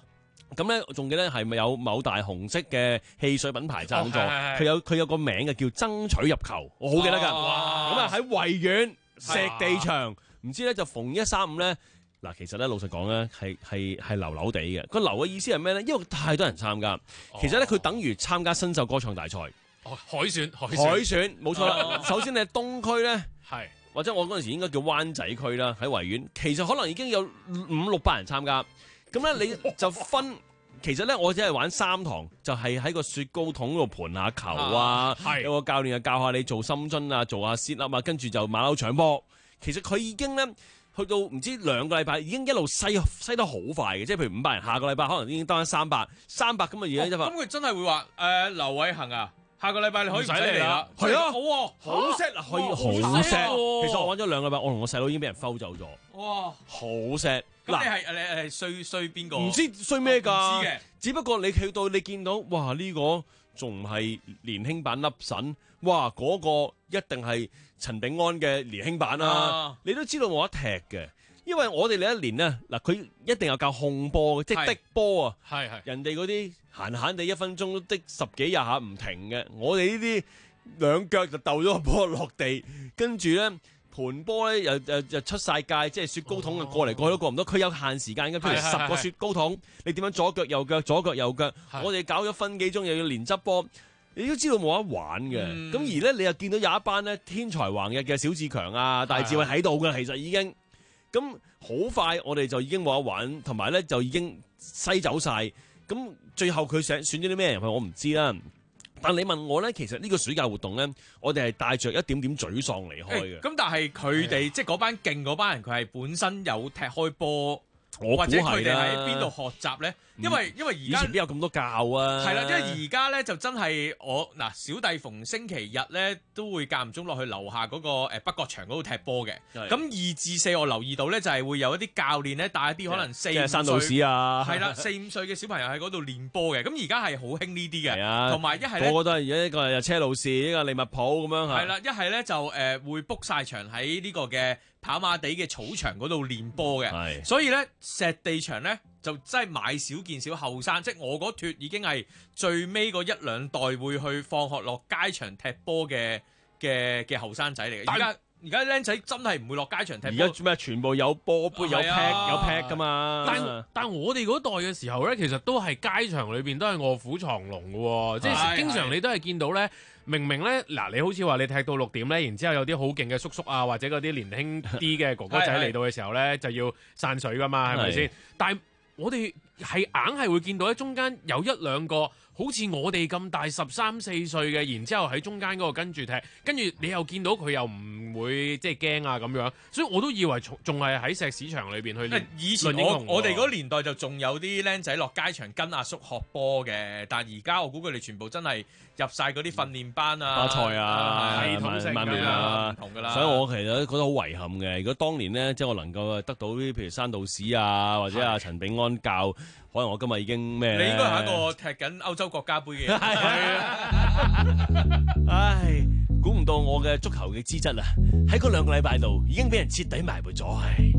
咁咧，仲記得係咪有某大紅色嘅汽水品牌贊助？佢、 哦、 有佢有個名嘅叫爭取入球，我好記得㗎。咁啊喺維園石地場，唔知咧就逢一三五咧。嗱，其實咧老實講咧，係係係流流地嘅。個流嘅意思係咩咧？因為太多人參加，其實咧佢等於參加新秀歌唱大賽。 哦，海選海選海選冇錯啦。首先你係東區咧， 係或者我嗰陣時應該叫灣仔區啦，喺維園，其實可能已經有五六百人參加。咁咧你就分。其實咧，我只係玩三堂，就係、是、喺個雪糕筒嗰度盤下球啊，啊有個教練啊教下你做深蹲啊，做下 sit up 啊，跟住就馬騮搶波。其實佢已經咧去到唔知兩個禮拜，已經一路篩篩得好快嘅，即係譬如五百人，下個禮拜可能已經得翻三百，三百咁嘅而家一百。 咁佢真係會話誒、呃、劉偉恒啊，下個禮拜你可以唔使嚟啦。 係啊， 好喎， 好 set 啊，可以好 set。其實我玩咗兩個禮拜，我同我細佬已經俾人摟走咗。哇，好 set。 咁你係你係衰衰邊個？ 唔知衰咩㗎？ 唔知嘅，只不過你去到你見到，哇！呢、這個仲唔係年輕版粒神？哇！嗰、那個一定係陳炳安嘅年輕版啦、啊啊。你都知道冇得踢嘅，因為我哋呢一年呢，嗱佢一定有教控波嘅，即係滴波啊。係係。人哋嗰啲閒閒地一分鐘都滴十幾廿下唔停嘅，我哋呢啲兩腳就鬥咗個波落地，跟住咧。盤波咧又又又出晒界，即係雪糕筒啊過嚟過去都過唔到，佢有限時間嘅，譬如十個雪糕筒，你點樣左腳右腳左腳右腳？我哋搞咗分幾鐘，又要連執波，你都知道冇得玩嘅。咁、嗯、而咧，你又見到有一班咧天才橫溢嘅小志強啊、大智慧喺度嘅，其實已經咁好快，我哋就已經冇得玩，同埋咧就已經篩走晒。咁最後佢選選咗啲咩人去，我唔知啦。但你問我咧，其實呢個暑假活動咧，我哋係帶着一點點沮喪離開嘅。 咁、欸、但係佢哋即係嗰班勁嗰班人，佢係本身有踢開波，或者佢哋喺邊度學習咧？因為因為而家以前邊有咁多教啊？係啦，因為而家咧就真係我嗱小弟逢星期日咧都會間唔中落去樓下嗰個誒北角場嗰度踢波嘅。咁二至四我留意到咧就係會有一啲教練咧帶一啲可能四五歲， 山道士啊， 係啦，四五歲嘅小朋友喺嗰度練波嘅。咁而家係好興呢啲嘅，同埋一係個個都係而家一個係車路士，一個利物浦咁樣嚇。 係啦，一係咧就誒會 book 晒場喺呢個嘅跑馬地嘅草場嗰度練波嘅。所以咧石地場咧。就真係買少見少後生，即係我嗰脱已經係最尾嗰一兩代會去放學落街場踢波嘅嘅嘅後生仔嚟嘅。而家而家僆仔真係唔會落街場踢波。 而家咩全部有波杯、啊、有 pack 有 pack 噶嘛？ 但但我哋嗰代嘅時候咧，其實都係街場裏邊都係臥虎藏龍嘅喎，即係經常你都係見到咧。明明咧，嗱你好似話你踢到六點咧，然之後有啲好勁嘅叔叔啊，或者嗰啲年輕啲嘅哥哥仔嚟到嘅時候咧，就要散水噶嘛，係咪先？但係我哋係硬係會見到喺中間有一兩個好似我哋咁大十三四歲嘅，然之後喺中間嗰個跟住踢，跟住你又見到佢又唔會即係驚啊咁樣，所以我都以為仲係喺石屎場裏邊去練。 以前我我哋嗰年代就仲有啲僆仔落街場跟阿叔學波嘅，但係而家我估佢哋全部真係入晒嗰啲訓練班啊、 巴塞啊、 系統性曼聯啊， 唔同㗎啦。 所以我其實覺得好遺憾嘅。如果當年咧，即係我能夠得到啲譬如山道士啊，或者阿陳炳安教，可能我今日已經咩？ 你應該係一個踢緊歐洲國家杯嘅人。係啊！唉，估唔到我嘅足球嘅資質啊，喺嗰兩個禮拜度已經俾人徹底埋沒咗。係。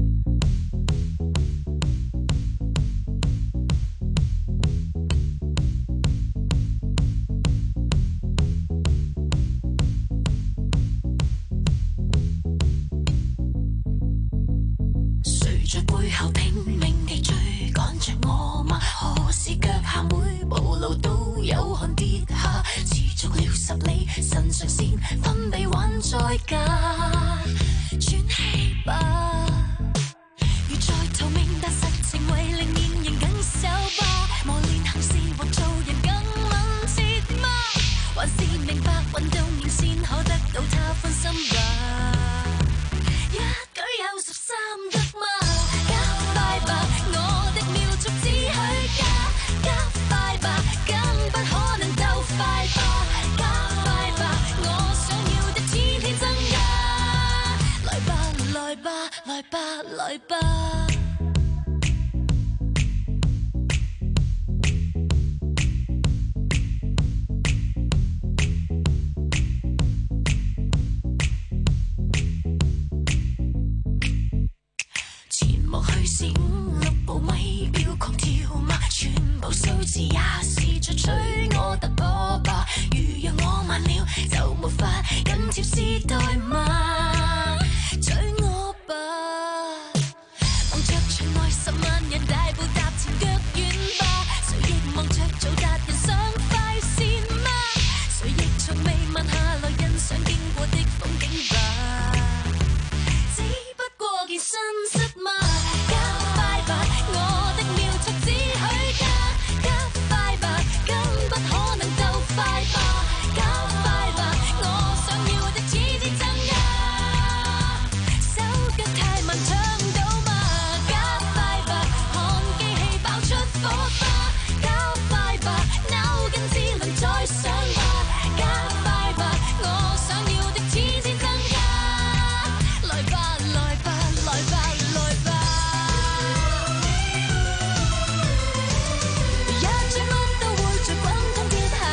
在背後拼命地追趕着我嗎？何時腳下每步路都有汗跌下？持續了十里，腎上腺分泌還在加，喘氣吧。如在逃命，但實情為令現形更瘦吧。磨練行事或做人更敏捷嗎？還是明白運動完先可得到他歡心吧？一舉有十三得嗎？來吧，來吧。前望去是五六步米表狂跳嗎？全部數字也是在催我突破吧。如若我慢了，就無法緊貼時代嗎？追我吧，望着場內十萬人大步踏前腳遠吧。誰亦望着做達人上快線嗎？誰亦從未問下來欣賞經過的風景吧。只不過件身飾嘛，加快吧，我的秒速只許加加快吧，根不可能鬥快吧，加快吧，我想要的次次增加，手腳太慢搶到嘛，加快吧，看機器爆出火花，加快吧，腦筋只能再上吧，加快吧，我想要的次次增加，來吧來吧來吧來吧，一轉彎都會在滾通天下。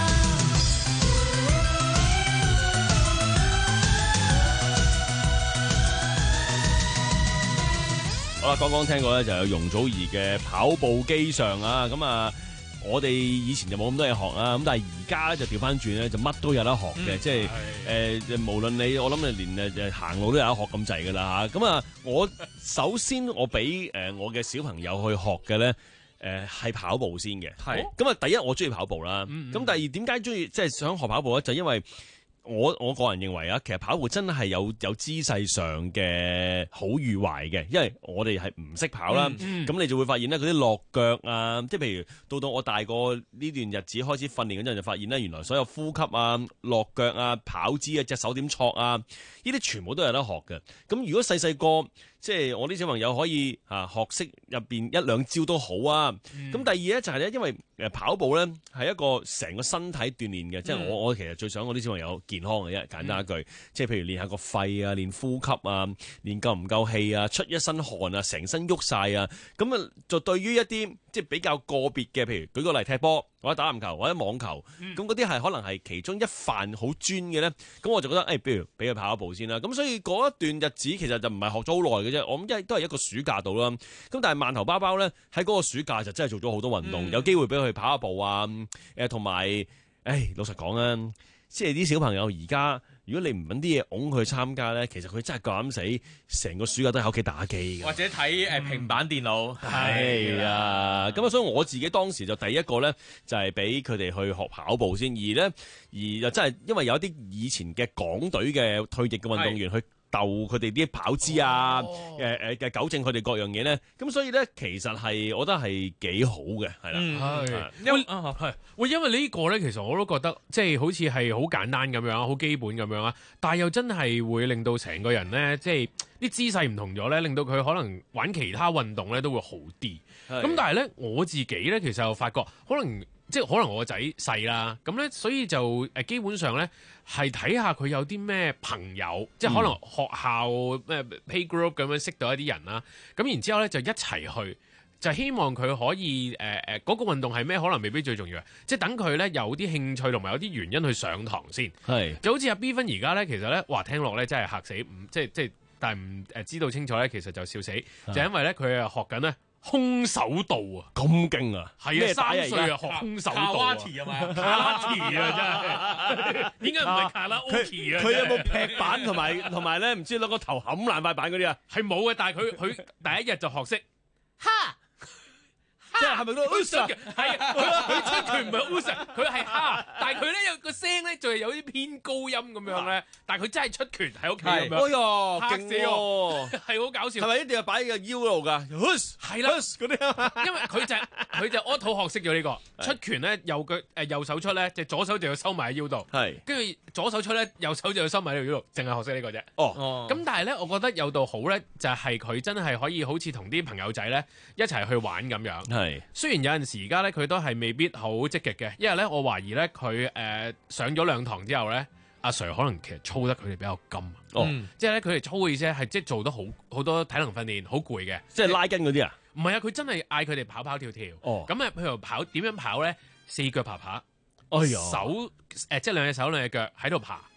好啦，剛剛聽過咧就有容祖兒嘅跑步機上啊，咁啊，我哋以前就冇咁多嘢學啊，咁但係而家咧就調翻轉咧，就乜都有得學嘅， 嗯即係誒、呃，無論你我諗你連誒行路都有得學咁滯噶啦嚇，咁啊，我首先我俾誒、呃、我嘅小朋友去學嘅咧。誒係跑步先嘅， 係咁啊！第一我中意跑步啦，咁、 嗯第二點解中意即係想學跑步咧？就因為我我個人認為啊，其實跑步真係有有姿勢上嘅好與壞嘅，因為我哋係唔識跑啦，咁、 嗯你就會發現咧嗰啲落腳啊，即係譬如到到我大個呢段日子開始訓練嗰陣，就發現咧原來所有呼吸啊、落腳啊、跑姿啊、隻手點戳啊，呢啲全部都有得學嘅。咁如果細細個即係我啲小朋友可以啊學識入邊一兩招都好啊。咁、嗯、第二咧就係咧，因為誒跑步咧係一個成個身體鍛鍊嘅，即係、嗯、我我其實最想我啲小朋友健康嘅啫。簡單一句，即係、嗯、譬如練下個肺啊，練呼吸啊，練夠唔夠氣啊，出一身汗啊，成身喐晒啊。咁啊，就對於一啲即係比較個別嘅，譬如舉個例踢波或者打籃球或者網球，咁嗰啲係可能係其中一範好專嘅咧。咁我就覺得誒，譬如俾佢跑一步先啦。咁所以嗰一段日子其實就唔係學咗好耐嘅啫。我諗一都係一個暑假度啦。咁但係饅頭包包咧喺嗰個暑假就真係做咗好多運動，嗯、有機會俾佢跑一步啊。誒同埋誒老實講啊，即係啲小朋友而家，如果你唔揾啲嘢擁佢參加咧，其實佢真係夠膽死，成個暑假都喺屋企打機嘅， 或者睇誒平板電腦。 係啊，咁啊，所以我自己當時就第一個咧，就係俾佢哋去學跑步先，而咧而就真係因為有一啲以前嘅港隊嘅退役嘅運動員去鬥佢哋啲跑姿啊，誒誒嘅糾正佢哋各樣嘢咧，咁所以咧其實係我覺得係幾好嘅，係啦， 係因為係喂，因為呢個咧其實我都覺得即係好似係好簡單咁樣，好基本咁樣啊，但係又真係會令到成個人咧，即係啲姿勢唔同咗咧，令到佢可能玩其他運動咧都會好啲。咁但係咧我自己咧其實又發覺可能。即係可能我個仔細啦，咁咧所以就誒基本上咧係睇下佢有啲咩朋友，即係可能學校咩 playgroup 咁樣識到一啲人啦，咁然之後咧就一齊去，就希望佢可以誒誒嗰個運動係咩？可能未必最重要，即係等佢咧有啲興趣同埋有啲原因去上堂先。係就好似阿 B 分而家咧，其實咧哇聽落咧真係嚇死，唔即係即係，但係唔誒知道清楚咧，其實就笑死，就係因為咧佢係學緊咧。空手道啊， 咁勁啊！ 係啊，三歲啊學空手道啊，卡拉提啊嘛，卡拉提啊真係，點解唔係卡拉 OK 啊？ 佢有冇劈板同埋同埋咧？唔知攞個頭冚爛塊板嗰啲啊？ 係冇嘅，但係佢佢第一日就學識哈。 即係係咪都 Usa？ 係啊，佢佢出拳唔係 Usa， 佢係哈，但係佢咧有個聲咧，就係有啲偏高音咁樣咧。但係佢真係出拳喺屋企咁樣。哎呀， 勁喎！ 係好搞笑。 係咪一定要擺喺個腰度㗎 ？Us 係啦，嗰啲因為佢就係佢就 auto 學識咗呢個出拳咧，右腳誒右手出咧，隻左手就要收埋喺腰度。係，跟住左手出咧，右手就要收埋喺腰度，淨係學識呢個啫。哦，咁但係咧，我覺得有道好咧，就係佢真係可以好似同啲朋友仔咧一齊去玩咁樣。係。雖然有陣時而家咧佢都係未必好積極嘅，因為咧我懷疑咧佢誒上咗兩堂之後咧，阿 Sir 可能其實操得佢哋比較金。哦，嗯、即係咧佢哋操嘅意思係即係做得好好多體能訓練，好攰嘅。即係拉筋嗰啲啊？唔係啊，佢真係嗌佢哋跑跑跳跳。哦，咁啊，譬如跑點樣跑咧？四腳爬爬。哎呀！手誒、呃、即係兩隻手兩隻腳喺度爬。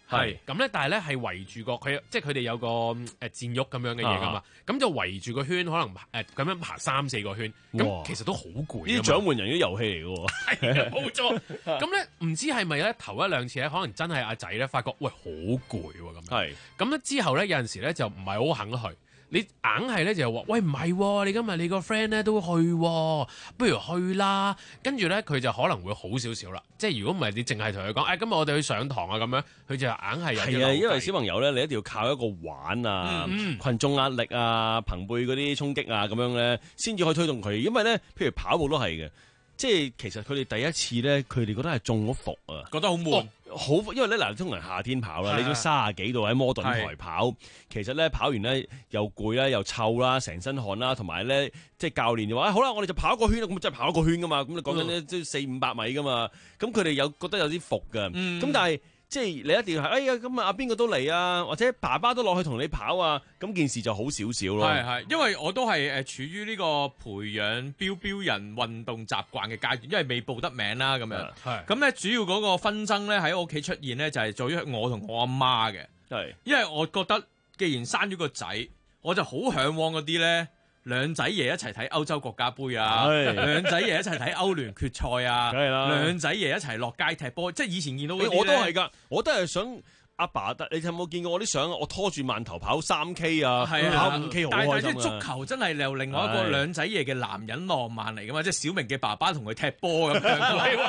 係咁咧，但係咧係圍住個佢，即係佢哋有個誒箭褥咁樣嘅嘢噶嘛，咁就圍住個圈，可能誒咁樣爬三四個圈，咁其實都好攰。 呢啲掌門人啲遊戲嚟嘅喎， 係冇錯。咁咧唔知係咪咧頭一兩次咧，可能真係阿仔咧發覺喂好攰喎咁。係咁咧之後咧有陣時咧就唔係好肯去。你硬係咧就話喂唔係喎，你今日你個 friend 咧都去喎，不如去啦。跟住咧佢就可能會好少少啦。即係如果唔係你淨係同佢講，誒、哎、今日我哋去上堂啊咁樣，佢就硬係有啲係啊，因為小朋友咧你一定要靠一個玩啊、嗯、群眾壓力啊、朋輩嗰啲衝擊啊咁樣咧，先至可以推動佢。因為咧，譬如跑步都係嘅，即係其實佢哋第一次咧，佢哋覺得係中咗伏啊， 覺得好悶。哦好，因為咧嗱，通常夏天跑啦，你都三十幾度喺摩頓台跑，其實咧跑完咧又攰啦，又臭啦，成身汗啦，同埋咧即係教練就話、哎：好啦，我哋就跑一個圈啦，咁即係跑一個圈噶嘛，咁你講緊咧即係四五百米噶嘛，咁佢哋有覺得有啲伏㗎，咁、嗯、但係。即係你一定要係，哎呀咁啊，阿邊個都嚟啊，或者爸爸都落去同你跑啊，咁件事就好少少咯。 係係，因為我都係誒處於呢個培養標標人運動習慣嘅階段，因為未報得名啦咁樣。係咁咧，主要嗰個紛爭咧喺我屋企出現咧，就係在於我同我阿媽嘅。係，因為我覺得既然生咗個仔，我就好嚮往嗰啲咧。兩仔爺一齊睇歐洲國家杯啊！兩仔爺一齊睇歐聯決賽啊！兩仔爺一齊落街踢波，即係以前見到嗰啲、欸、我都係㗎， 我都係想阿爸得。你有冇見過我啲相？我拖住饅頭跑三 K 啊，跑五 K 好開心啊！ 但係啲足球真係由另外一個兩仔爺嘅男人浪漫嚟㗎嘛，即係小明嘅爸爸同佢踢波咁樣。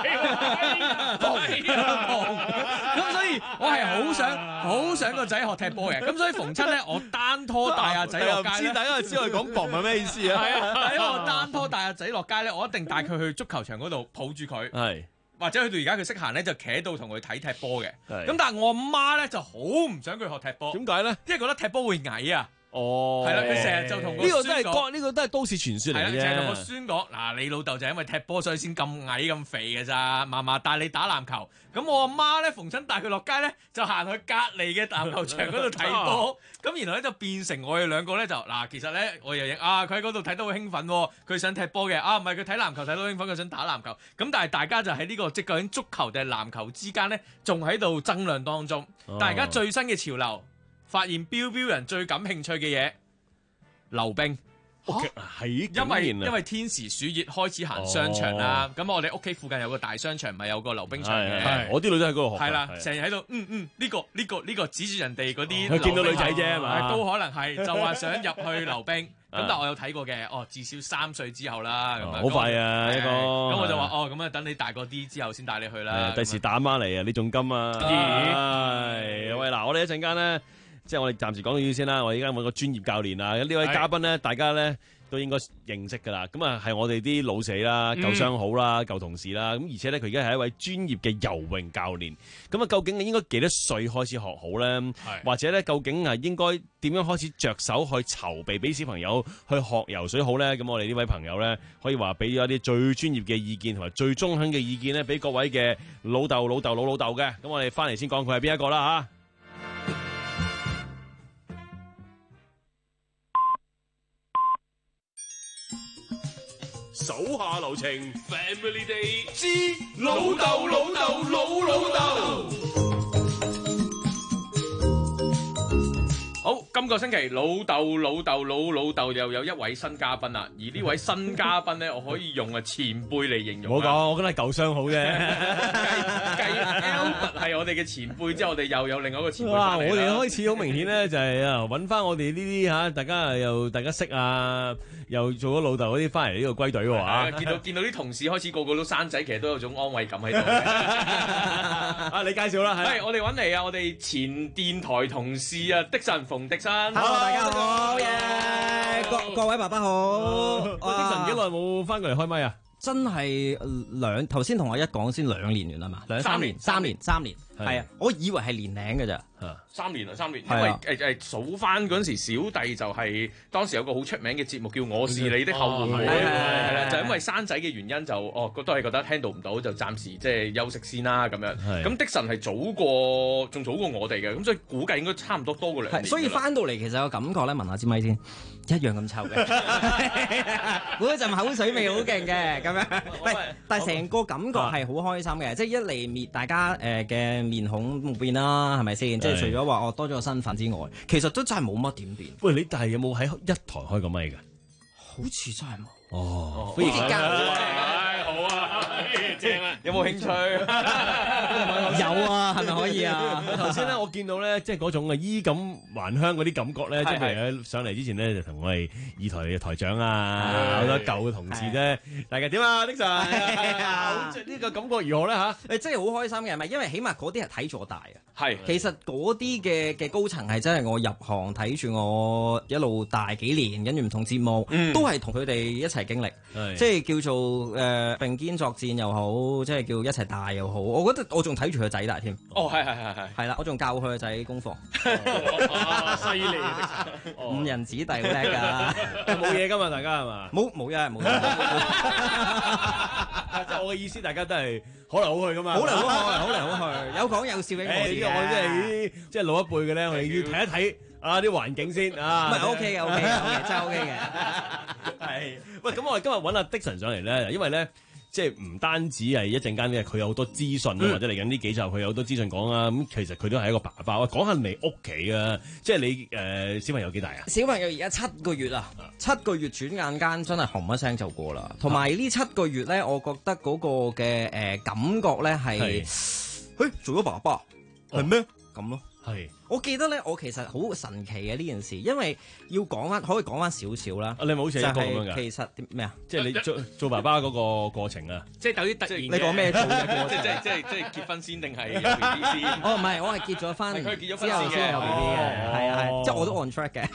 咁所以我係好想好想個仔學踢波嘅，咁所以逢親咧，我單拖帶阿仔落街咧，唔知大家知我講博係咩意思啊？係啊，因為我單拖帶阿仔落街咧，我一定帶佢去足球場嗰度抱住佢，係或者去到而家佢識行咧，就企喺度同佢睇踢波嘅。咁但係我阿媽咧就好唔想佢學踢波，點解咧？因為覺得踢波會矮啊。哦，係啦，佢成日就同呢個真係呢個都係都市傳說嚟嘅啫。成日同個孫講嗱，你老豆就係因為踢波所以先咁矮咁肥嘅咋，嫲嫲帶你打籃球。咁我阿媽咧逢親帶佢落街咧，就行去隔離嘅籃球場嗰度睇波。咁然後咧就變成我哋兩個咧就嗱，其實咧我又啊，佢喺嗰度睇得好興奮，佢想踢波嘅啊，唔係佢睇籃球睇到興奮，佢想打籃球。咁但係大家就喺呢個即究竟足球定係籃球之間咧，仲喺度爭論當中。但係而家最新嘅潮流。發現標標人最感興趣嘅嘢，溜冰。係、啊，因為因為天時暑熱開始行商場啦。咁、哦、我哋屋企附近有個大商場，咪有個溜冰場嘅。我啲女都喺嗰度學。係啦，成日喺度，嗯嗯，呢、呢個呢、呢個呢、呢個指住人哋嗰啲。佢見到女仔啫嘛，都可能係就話想入去溜冰。咁但係我有睇過嘅，哦，至少三歲之後啦。咁好快啊，一個。咁我就話，哦，咁啊，等你大個啲之後先帶你去啦。第時打媽嚟啊，你仲金啊？咦？喂，嗱，我哋一陣間咧。即係我哋暫時講到呢啲先啦，我哋而家揾個專業教練啊，呢位嘉賓咧，大家咧都應該認識㗎啦。咁啊，係我哋啲老死啦、舊相好啦、舊同事啦。咁而且咧，佢而家係一位專業嘅游泳教練。咁啊，究竟應該幾多歲開始學好咧？或者咧，究竟係應該點樣開始着手去籌備俾小朋友去學游水好咧？咁我哋呢位朋友咧，可以話俾咗一啲最專業嘅意見同埋最中肯嘅意見咧，俾各位嘅老豆、老豆、老老豆嘅。咁我哋翻嚟先講佢係邊一個啦嚇。 手下留情 ，Family Day 之老豆老豆老老豆。 好，今個星期老豆老豆老老豆又有一位新嘉賓啦，而呢位新嘉賓咧，我可以用啊前輩嚟形容。唔好講，我覺得係舊相好啫。繼 Albert 係我哋嘅前輩之後，我哋又有另外一個前輩。哇！我哋開始好明顯咧，就係啊揾翻我哋呢啲嚇，大家又大家識啊，又做咗老豆嗰啲翻嚟呢個歸隊喎嚇。見到見到啲同事開始個個都生仔，其實都有種安慰感喺度。啊，你介紹啦，係我哋揾嚟啊，我哋前電台同事啊，的神馮迪生。Hello， 大家好，耶！各各位爸爸好。的神幾耐冇翻過嚟開咪啊？真係兩頭先同我一講先兩年完啦嘛，兩三年三年三年係啊，我以為係年零嘅咋。三年啊，三年，因為誒誒數翻嗰陣時，小弟就係當時有個好出名嘅節目叫《我是你的後援會》，係啦，就因為生仔嘅原因就哦，都係覺得 handle 唔到，就暫時即係休息先啦咁樣。咁的神係早過，仲早過我哋嘅，咁所以估計應該差唔多多過兩年。所以翻到嚟其實個感覺咧，聞下支咪先，一樣咁臭嘅，嗰陣口水味好勁嘅咁樣。但係成個感覺係好開心嘅，即係一嚟滅大家誒嘅面孔冇變啦，係咪先？即係除咗話我多咗個身份之外，其實都真係冇乜點變。 喂，你但係有冇喺一台開過咪㗎？ 好似真係冇。 哦， 好似隔好啊，正啊！ 有冇興趣？ 有啊，係咪可以啊？ 頭先咧，我見到咧，即係嗰種嘅衣錦還鄉嗰啲感覺咧，即係譬如上嚟之前咧，就同我哋二台嘅台長啊，好多舊嘅同事啫，大家點啊？的神，呢個感覺如何咧嚇？ 誒，真係好開心嘅，係咪？因為起碼嗰啲係睇住我大啊。 係， 其實嗰啲嘅嘅高層係真係我入行睇住我一路大幾年，跟住唔同節目、嗯、都係同佢哋一齊經歷，即係叫做誒、呃、並肩作戰又好，即係叫一齊大又好。我覺得我仲睇住佢仔大添。 哦，係係係係，係啦，我仲教佢個仔功課。 犀利啊！ 五人子弟好叻㗎， 冇嘢㗎嘛，大家係嘛？ 冇冇嘢冇嘢。 即係我嘅意思，大家都係好嚟好去㗎嘛。 好嚟好去，好嚟好去，有講有笑嘅我哋嘅。 我真係即係老一輩嘅咧，我哋要睇一睇啊啲環境先啊。 唔係 OK 嘅 OK 嘅，真係 OK 嘅。 係，喂，咁我哋今日揾阿的神上嚟咧，因為咧。即係唔單止係一陣間嘅，佢有好多資訊啊，嗯、或者嚟緊呢幾集佢有好多資訊講啊。咁其實佢都係一個爸爸。講下你屋企啊，即係你誒、呃、小朋友幾大啊？ 小朋友而家七個月啊，七個月轉眼間真係轟一聲就過啦。同埋呢七個月咧，我覺得嗰個嘅誒、呃、感覺咧係，誒做咗爸爸係咩咁咯？係。我記得咧，我其實好神奇嘅呢件事，因為要講翻，可以講翻少少啦。 你咪好似一個咁樣㗎。 其實咩啊？ 即係你做做爸爸嗰個過程啊？ 即係等於突然。 你講咩做嘅過程？ 即係即係即係結婚先定係有 B B 先？ 哦，唔係，我係結咗婚， 佢結咗婚之後先有 B B 嘅，係啊係，即係我都 on track 嘅。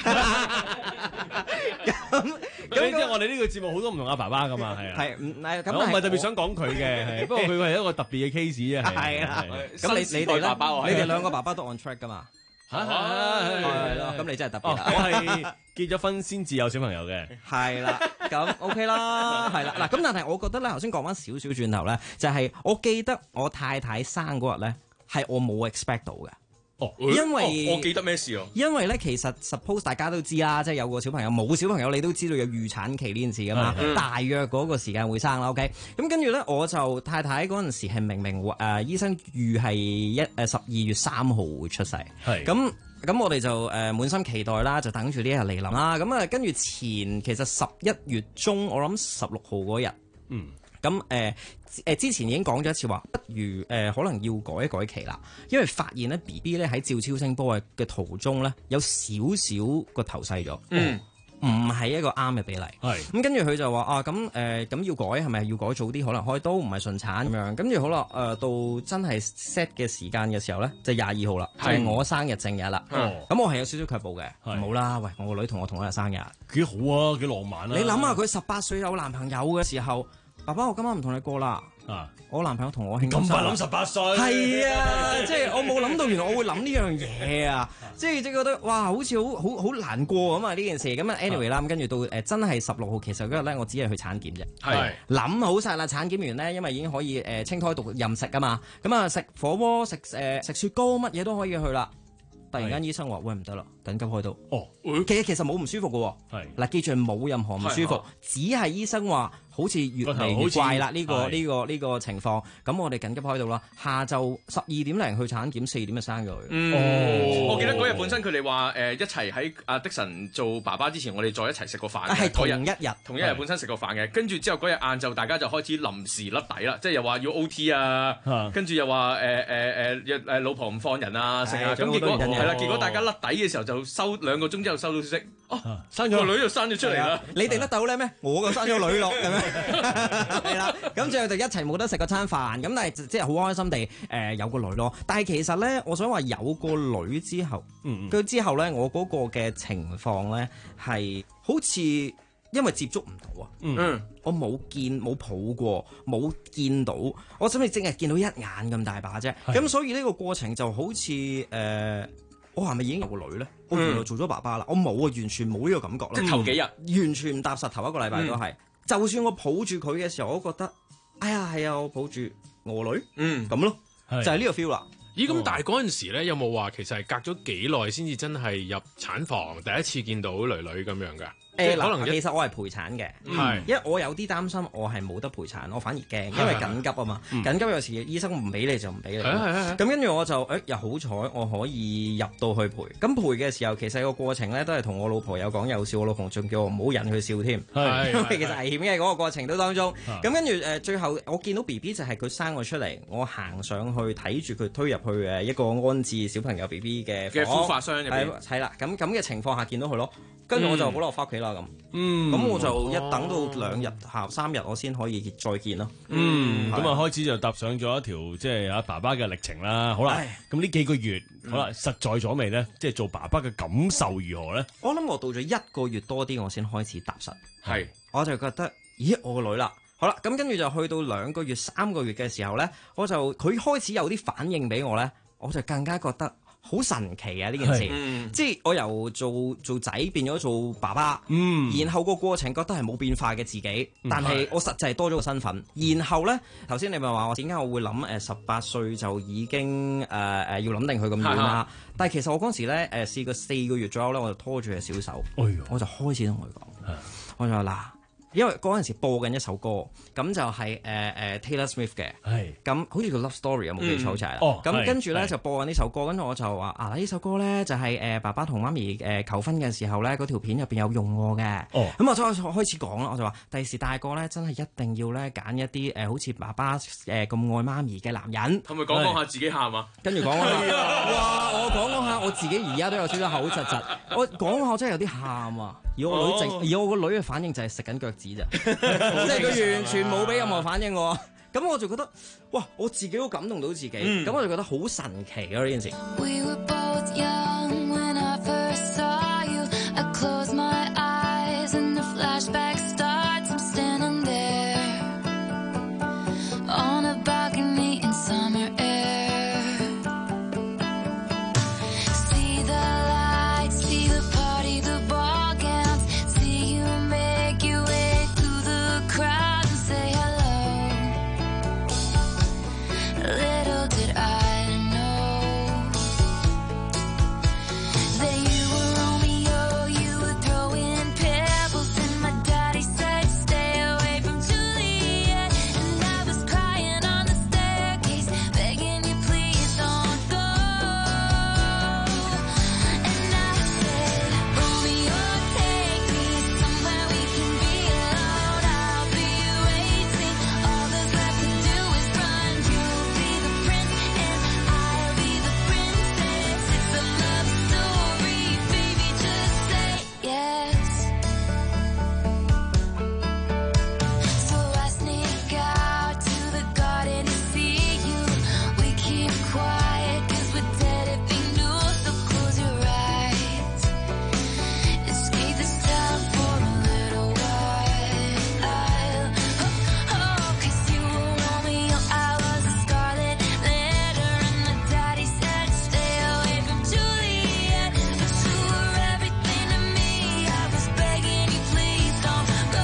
咁咁即係我哋呢個節目好多唔同阿爸爸㗎嘛，係啊。 係唔係咁？ 我唔係特別想講佢嘅，係不過佢係一個特別嘅 case 啊。係啊。 咁你你哋咧？你哋兩個爸爸都 on track 㗎嘛？ 嚇係咯，咁你真係特別啦！ 我係結咗婚先至有小朋友嘅， 係啦，咁 OK 啦，係啦，嗱，咁但係我覺得咧，頭先講翻少少轉頭咧，就係我記得我太太生嗰日咧，係我冇 expect 到嘅。 哦， 因為、 哦、我記得咩事啊？ 因為咧，其實 suppose 大家都知啦，即係有個小朋友冇小朋友，你都知道有預產期呢件事噶嘛，嗯、大約嗰個時間會生啦。OK，咁跟住咧，我就太太嗰陣時係明明誒、呃、醫生預係一誒十二月三號會出世，係咁咁我哋就誒、呃、滿心期待啦，就等住呢一日嚟臨啦。咁啊，跟住前其實十一月中，我諗十六號嗰日，嗯。咁誒誒之前已經講咗一次話，不如誒、呃、可能要改一改期啦，因為發現咧 B B 咧喺照超聲波嘅嘅途中咧有少少個頭細咗，嗯，唔係一個啱嘅比例，係咁跟住佢就話啊咁誒咁要改係咪要改早啲可能開刀唔係順產咁樣，跟住好啦誒、呃、到真係 set 嘅時間嘅時候咧就廿二號啦，就係、是、我生日正日啦，咁、哦、我係有少少卻步嘅，冇啦，喂我個女同我同一日生日， 幾好啊幾浪漫啊！ 你諗下佢十八歲有男朋友嘅時候。爸爸，我今晚唔同你過啦。啊，我男朋友同我慶祝生日。 咁快諗十八歲？ 係啊，即係我冇諗到，原來我會諗呢樣嘢啊！即係即係覺得哇，好似好好好難過咁啊呢件事。咁啊，anyway 啦，咁跟住到誒真係十六號，其實嗰日咧，我只係去產檢啫。係諗好晒啦，產檢完咧，因為已經可以誒清胎獨任食啊嘛。咁啊，食火鍋、食誒食雪糕，乜嘢都可以去啦。突然間醫生話：喂唔得啦，緊急開刀。哦，其實其實冇唔舒服嘅。係嗱，記住冇任何唔舒服，只係醫生話。好似越嚟越怪啦！呢、這個呢、這個呢、這個情況，咁我哋緊急開到啦。下晝十二點零去產檢，四點就生咗佢。 嗯，哦、我記得嗰日本身佢哋話誒一齊喺阿的神做爸爸之前，我哋再一齊食個飯。係同一日，同一日本身食個飯嘅。跟住之後嗰日晏晝，大家就開始臨時甩底啦，即係又話要 O T 啊，跟住又話誒誒誒誒老婆唔放人啊，成啊。咁結果係啦，結果大家甩底嘅時候就收兩個鐘之後收到消息，哦，生咗個女就生咗出嚟啦。 你哋甩底好叻咩？我就生咗女咯，係咪？係啦，咁最後就一齊冇得食個餐飯，咁但係即係好開心地誒、呃、有個女咯。但係其實咧，我想話有個女之後，嗯，佢之後咧，我嗰個嘅情況咧係好似因為接觸唔到啊，嗯，我冇見冇抱過，冇見到，我甚至淨係見到一眼咁大把啫。咁所以呢個過程就好似誒、呃，我係咪已經有個女咧？我原來做咗爸爸啦，我冇啊，完全冇呢個感覺啦。 即係頭幾日完全唔踏實，頭一個禮拜都係。嗯就算我抱住佢嘅時候，我都覺得，哎呀，係啊，我抱住我女，嗯，咁咯，就係呢個 feel 啦。 咦，咁但係嗰陣時咧，有冇話其實係隔咗幾耐先至真係入產房第一次見到女女咁樣㗎？ 誒可能嗱，其實我係陪產嘅， 係因為我有啲擔心我係冇得陪產，我反而驚，因為緊急啊嘛，緊急有時醫生唔俾你就唔俾你。咁跟住我就誒又好彩，我可以入到去陪。咁陪嘅時候，其實個過程咧都係同我老婆有講有笑，我老婆仲叫我唔好引佢笑添，因為其實危險嘅嗰個過程都當中。咁跟住誒最後我見到 B B 就係佢生我出嚟，我行上去睇住佢推入去誒一個安置小朋友 B B 嘅嘅孵化箱入邊， 係啦，咁咁嘅情況下見到佢咯。跟住我就好啦，我翻屋企啦咁。 嗯， 咁我就一等到兩日下三日，我先可以再見咯。 嗯，咁啊開始就踏上咗一條即係阿爸爸嘅歷程啦。好啦，咁呢幾個月好啦，實在咗未咧？即係做爸爸嘅感受如何咧？ 我諗我到咗一個月多啲，我先開始踏實。 係， 我就覺得，咦，我個女啦。好啦，咁跟住就去到兩個月、三個月嘅時候咧，我就佢開始有啲反應俾我咧，我就更加覺得好神奇啊！呢件事， 嗯、 即係我由做做仔變咗做爸爸， 嗯， 然後個過程覺得係冇變化嘅自己，但係我實際多咗個身份。然後咧，頭先你咪話我點解我會諗誒十八歲就已經誒誒、呃、要諗定佢咁遠啦？但係其實我嗰時咧誒試過四個月左右咧，我就拖住佢小手， 哎、 我就開始同佢講，我就話嗱。因為嗰陣時播緊一首歌，咁就係誒誒 Taylor Swift 嘅，咁好似叫 Love Story 有冇記錯好似係啦。咁跟住咧就播緊呢首歌，跟住我就話啊呢首歌咧就係誒爸爸同媽咪誒求婚嘅時候咧，嗰條片入邊有用我嘅。咁、哦、我就開始講啦，我就話第時大個咧真係一定要咧揀一啲誒好似爸爸誒咁愛媽咪嘅男人。 係咪講講下自己喊啊？ 跟住講啦，哇！我講講下我自己而家都有少少口窒窒，我講下我真係有啲喊啊！而我女淨，而我個女嘅反應就係食緊腳趾咋，即係佢完全冇俾任何反應我。咁我就覺得，哇！我自己都感動到自己，咁、嗯、我就覺得好神奇咯呢件事。We were both young when I first saw you. I close my eyes and the flashback starts. I'm standing there on a balcony in summer air. See the lights, see the party, the ball gowns. See you make your way through the crowd and say hello. Little did I know that you were Romeo, you were throwing pebbles, and my daddy said stay away from Juliet, and I was crying on the staircase, begging you please don't go. And I said, Romeo, take me somewhere we can be alone. I'll be waiting. All there's left to do is run. You'll be the prince and I'll be the princess. It's a love story, baby. Just say yes. So I sneak out to the garden to see you. We keep quiet 'cause we're dead if we knew. So close your eyes. Escape this town for a little while. Oh, oh, 'cause you were Romeo, I was a scarlet letter, and the daddy said stay away from Juliet. But you were everything to me. I was begging you, please don't go.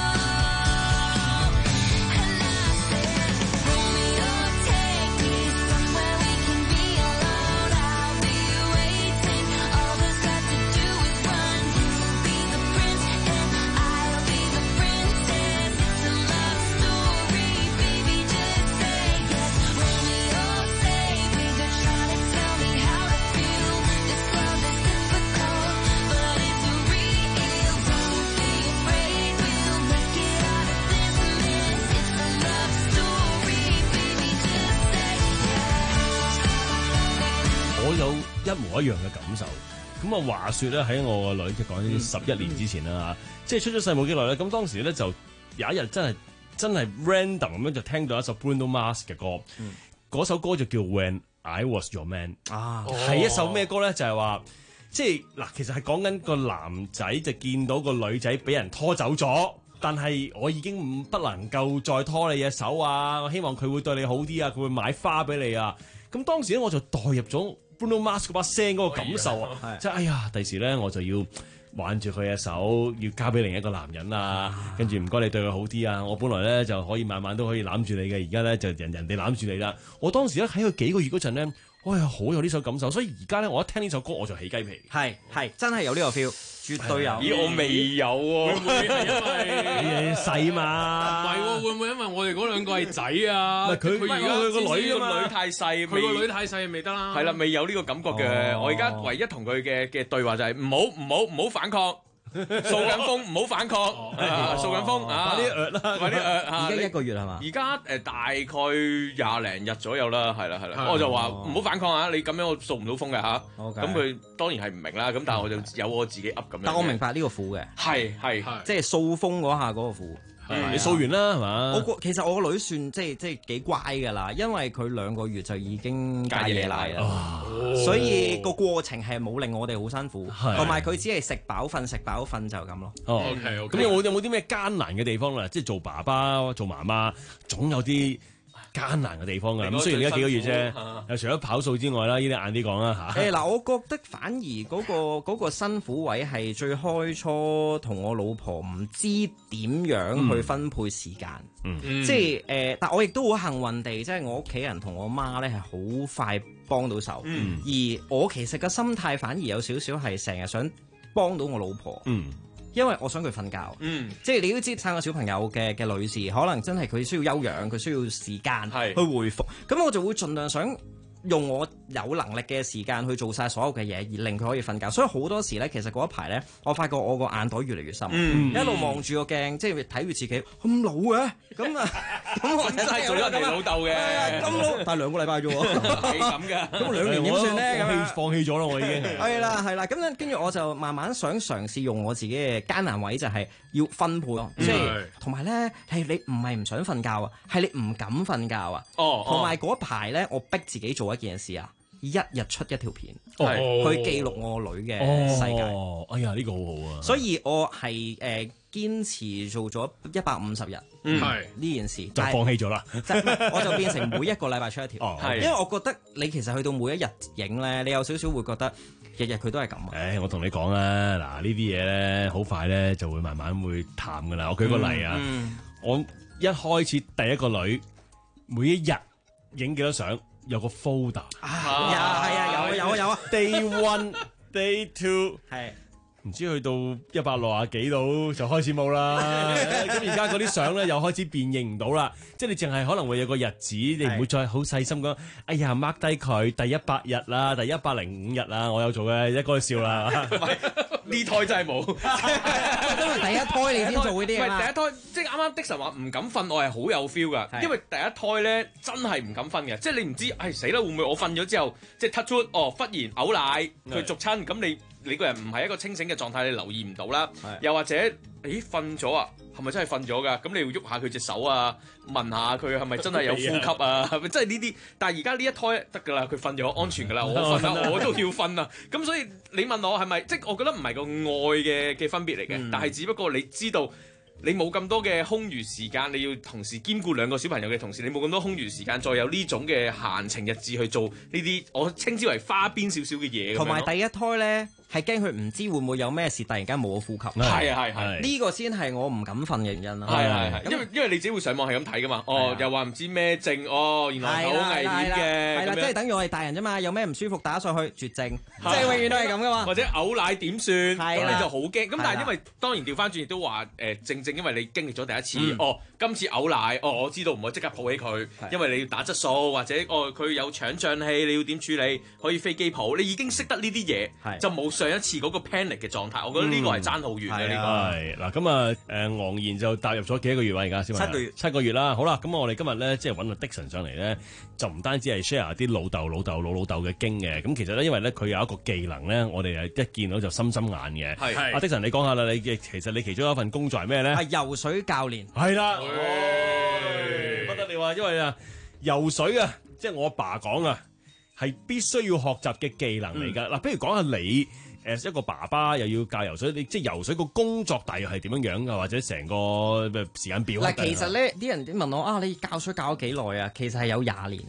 And I said, Romeo, take me somewhere we can be alone. I'll be waiting. All there's left to do is run. You'll be the prince and I'll be the princess. It's a love story, baby. Just say yes. Romeo, save me. They're trying to tell me how to feel. This love is difficult, but it's real. Don't be afraid. We'll make it out of this mess. It's a love story, baby. Just say yes. 我有一模一樣嘅感受。咁啊，話説咧喺我個女，即係講緊十一年之前啦嚇，即係出咗世冇幾耐咧。咁當時咧就有一日真係真係 random 咁樣就聽到一首 Bruno Mars 嘅歌，嗰、首歌就叫 When I Was Your Man 啊，係一首咩歌咧？就係話即係嗱，其實係講緊個男仔就見到個女仔俾人拖走咗。但係我已經唔不能夠再拖你嘅手啊！我希望佢會對你好啲啊，佢會買花俾你啊！咁當時咧我就代入咗 Bruno Mars 嗰把聲嗰個感受啊，即係哎呀，第時咧我就要挽住佢嘅手，要交俾另一個男人啊，跟住唔該你對佢好啲啊！我本來咧就可以晚晚都可以攬住你嘅，而家咧就人人哋攬住你啦！我當時咧喺佢幾個月嗰陣咧， 哇，好有呢首感受，所以而家咧，我一聽呢首歌我就起雞皮。 係係真係有呢個 feel，絕對有。 咦，我未有喎， 會唔會係因為你細嘛？ 唔係喎，會唔會因為我哋嗰兩個係仔啊？ 唔係佢佢而家佢個女啊嘛個女太細， 佢個女太細未得啦。 係啦，未有呢個感覺嘅。 哦我而家唯一同佢嘅嘅對話就係唔好唔好唔好反抗。掃緊風，唔好反抗，啊掃緊風啊！ 快啲呃啦， 快啲呃啊！ 而家一個月係嘛？ 而家誒大概廿零日左右啦，係啦係啦，我就話唔好反抗啊！你咁樣我掃唔到風嘅嚇。咁佢當然係唔明啦，咁但係我就有我自己噏咁樣。 但我明白呢個苦嘅， 係係即係掃風嗰下嗰個苦。 你掃完啦係嘛？ 我個其實我個女算即係即係幾乖㗎啦，因為佢兩個月就已經戒夜奶啦，所以個過程係冇令我哋好辛苦，同埋佢只係食飽瞓食飽瞓就咁咯。 哦 OK OK。 咁有冇有冇啲咩艱難嘅地方啦？即係做爸爸做媽媽，總有啲艱難嘅地方㗎。咁雖然而家幾個月啫，又除咗跑數之外啦，呢啲晏啲講啦嚇。 誒嗱，我覺得反而嗰個嗰個辛苦位係最開初同我老婆唔知點樣去分配時間， 嗯即係誒，但我亦都好幸運地，即係我屋企人同我媽咧係好快幫到手， 嗯而我其實個心態反而有少少係成日想幫到我老婆。 嗯。 因為我想佢瞓覺， 嗯， 即係你都知生個小朋友嘅嘅女士，可能真係佢需要休養，佢需要時間去回復，咁我就會盡量想用我有能力嘅時間去做晒所有嘅嘢，而令佢可以瞓覺。所以好多時咧，其實嗰一排咧，我發覺我個眼袋越嚟越深， 嗯、 一路望住個鏡，即係睇住自己咁老嘅，咁啊，咁我真係做咗人哋老豆嘅， 咁老，但係兩個禮拜啫喎， 係咁㗎， 咁兩年點算咧？咁放棄咗啦，我已經係啦係啦，咁咧跟住我就慢慢想嘗試用我自己嘅艱難位，就係要分配咯，即係同埋咧係你唔係唔想瞓覺啊，係你唔敢瞓覺啊， 哦， 同埋嗰排咧，我逼自己做一件事啊。一日出一條片， 哦、 去記錄我女嘅世界。 哦，哎呀，呢、呢個好好啊！ 所以我係誒、呃、堅持做咗一百五十日，係呢、嗯、件事就放棄咗啦。 我就變成每一個禮拜出一條， 哦、 因為我覺得你其實去到每一日影咧，你有少少會覺得日日佢都係咁啊。 誒，我同你講啊，嗱呢啲嘢咧，好快咧就會慢慢會淡噶啦。我舉個例啊， 嗯嗯、 我一開始第一個女，每一日影幾多相。有個 folder 啊，係啊，有有啊有啊 ，day one day two 係， 唔知去到一百六啊幾度就開始冇啦。咁而家嗰啲相咧又開始辨認唔到啦，即係你淨係可能會有個日子，你唔會再好細心講，哎呀 mark 低佢第一百日啦，第一百零五日啦，我有做嘅，一哥笑啦。 呢胎真係冇， 因為第一胎你先做嗰啲啊嘛。 唔係第一胎，即係啱啱的神話唔敢瞓，我係好有 feel 㗎。因為第一胎咧真係唔敢瞓嘅，即係你唔知，唉死啦，會唔會我瞓咗之後，即係 touch wood，哦忽然嘔奶，佢續親，咁你你個人唔係一個清醒嘅狀態，你留意唔到啦。又或者，咦瞓咗啊？係咪真係瞓咗㗎？咁你要喐下佢隻手啊，問下佢係咪真係有呼吸啊？係咪真係呢啲？但係而家呢一胎得㗎啦，佢瞓咗安全㗎啦，我瞓啦，我都要瞓啊。咁所以你問我係咪？即係我覺得唔係個愛嘅嘅分別嚟嘅，嗯、但係只不過你知道。你冇咁多嘅空餘時間，你要同時兼顧兩個小朋友嘅同時，你冇咁多空餘時間，再有呢種嘅閒情逸致去做呢啲，我稱之為花邊少少嘅嘢。 同埋第一胎咧，係驚佢唔知會唔會有咩事，突然間冇咗呼吸。 係啊係係， 呢個先係我唔敢瞓嘅原因啦。 係係係，因為因為你自己會上網係咁睇噶嘛。哦，又話唔知咩症，哦原來係好危險嘅。 係啦，即係等於我哋大人啫嘛，有咩唔舒服打上去絕症，即係永遠都係咁噶嘛。 或者嘔奶點算？咁你就好驚。咁但係因為當然調翻轉亦都話誒正正因為你經歷咗第一次，哦今次嘔奶，哦我知道唔可以即刻抱起佢，因為你要打質素或者哦佢有腸脹氣，你要點處理？可以飛機抱，你已經識得呢啲嘢，就冇上一次嗰個 panic 嘅狀態。我覺得呢個係爭好遠嘅呢個。 係嗱咁啊誒昂然就踏入咗幾多個月啊？而家先七個月， 七個月啦。好啦，咁我哋今日咧即係揾個 Dixon 上嚟咧，就唔單止係 share 啲老豆老豆老老豆嘅經嘅。咁其實咧，因為咧佢有一個技能咧，我哋係一見到就心心眼嘅。係阿 Dixon，你講下啦，你嘅其實你其中一份工作係咩咧？ 係游水教練。 係啦，不得了啊！因為啊，游水啊，即係我阿爸講啊，係必須要學習嘅技能嚟㗎。嗱、嗯，不如講下你誒一個爸爸又要教游水，你即係游水個工作大約係點樣樣㗎？或者成個時間表？ 嗱，其實咧啲人問我啊，你教水教咗幾耐啊？其實係有廿年㗎啦。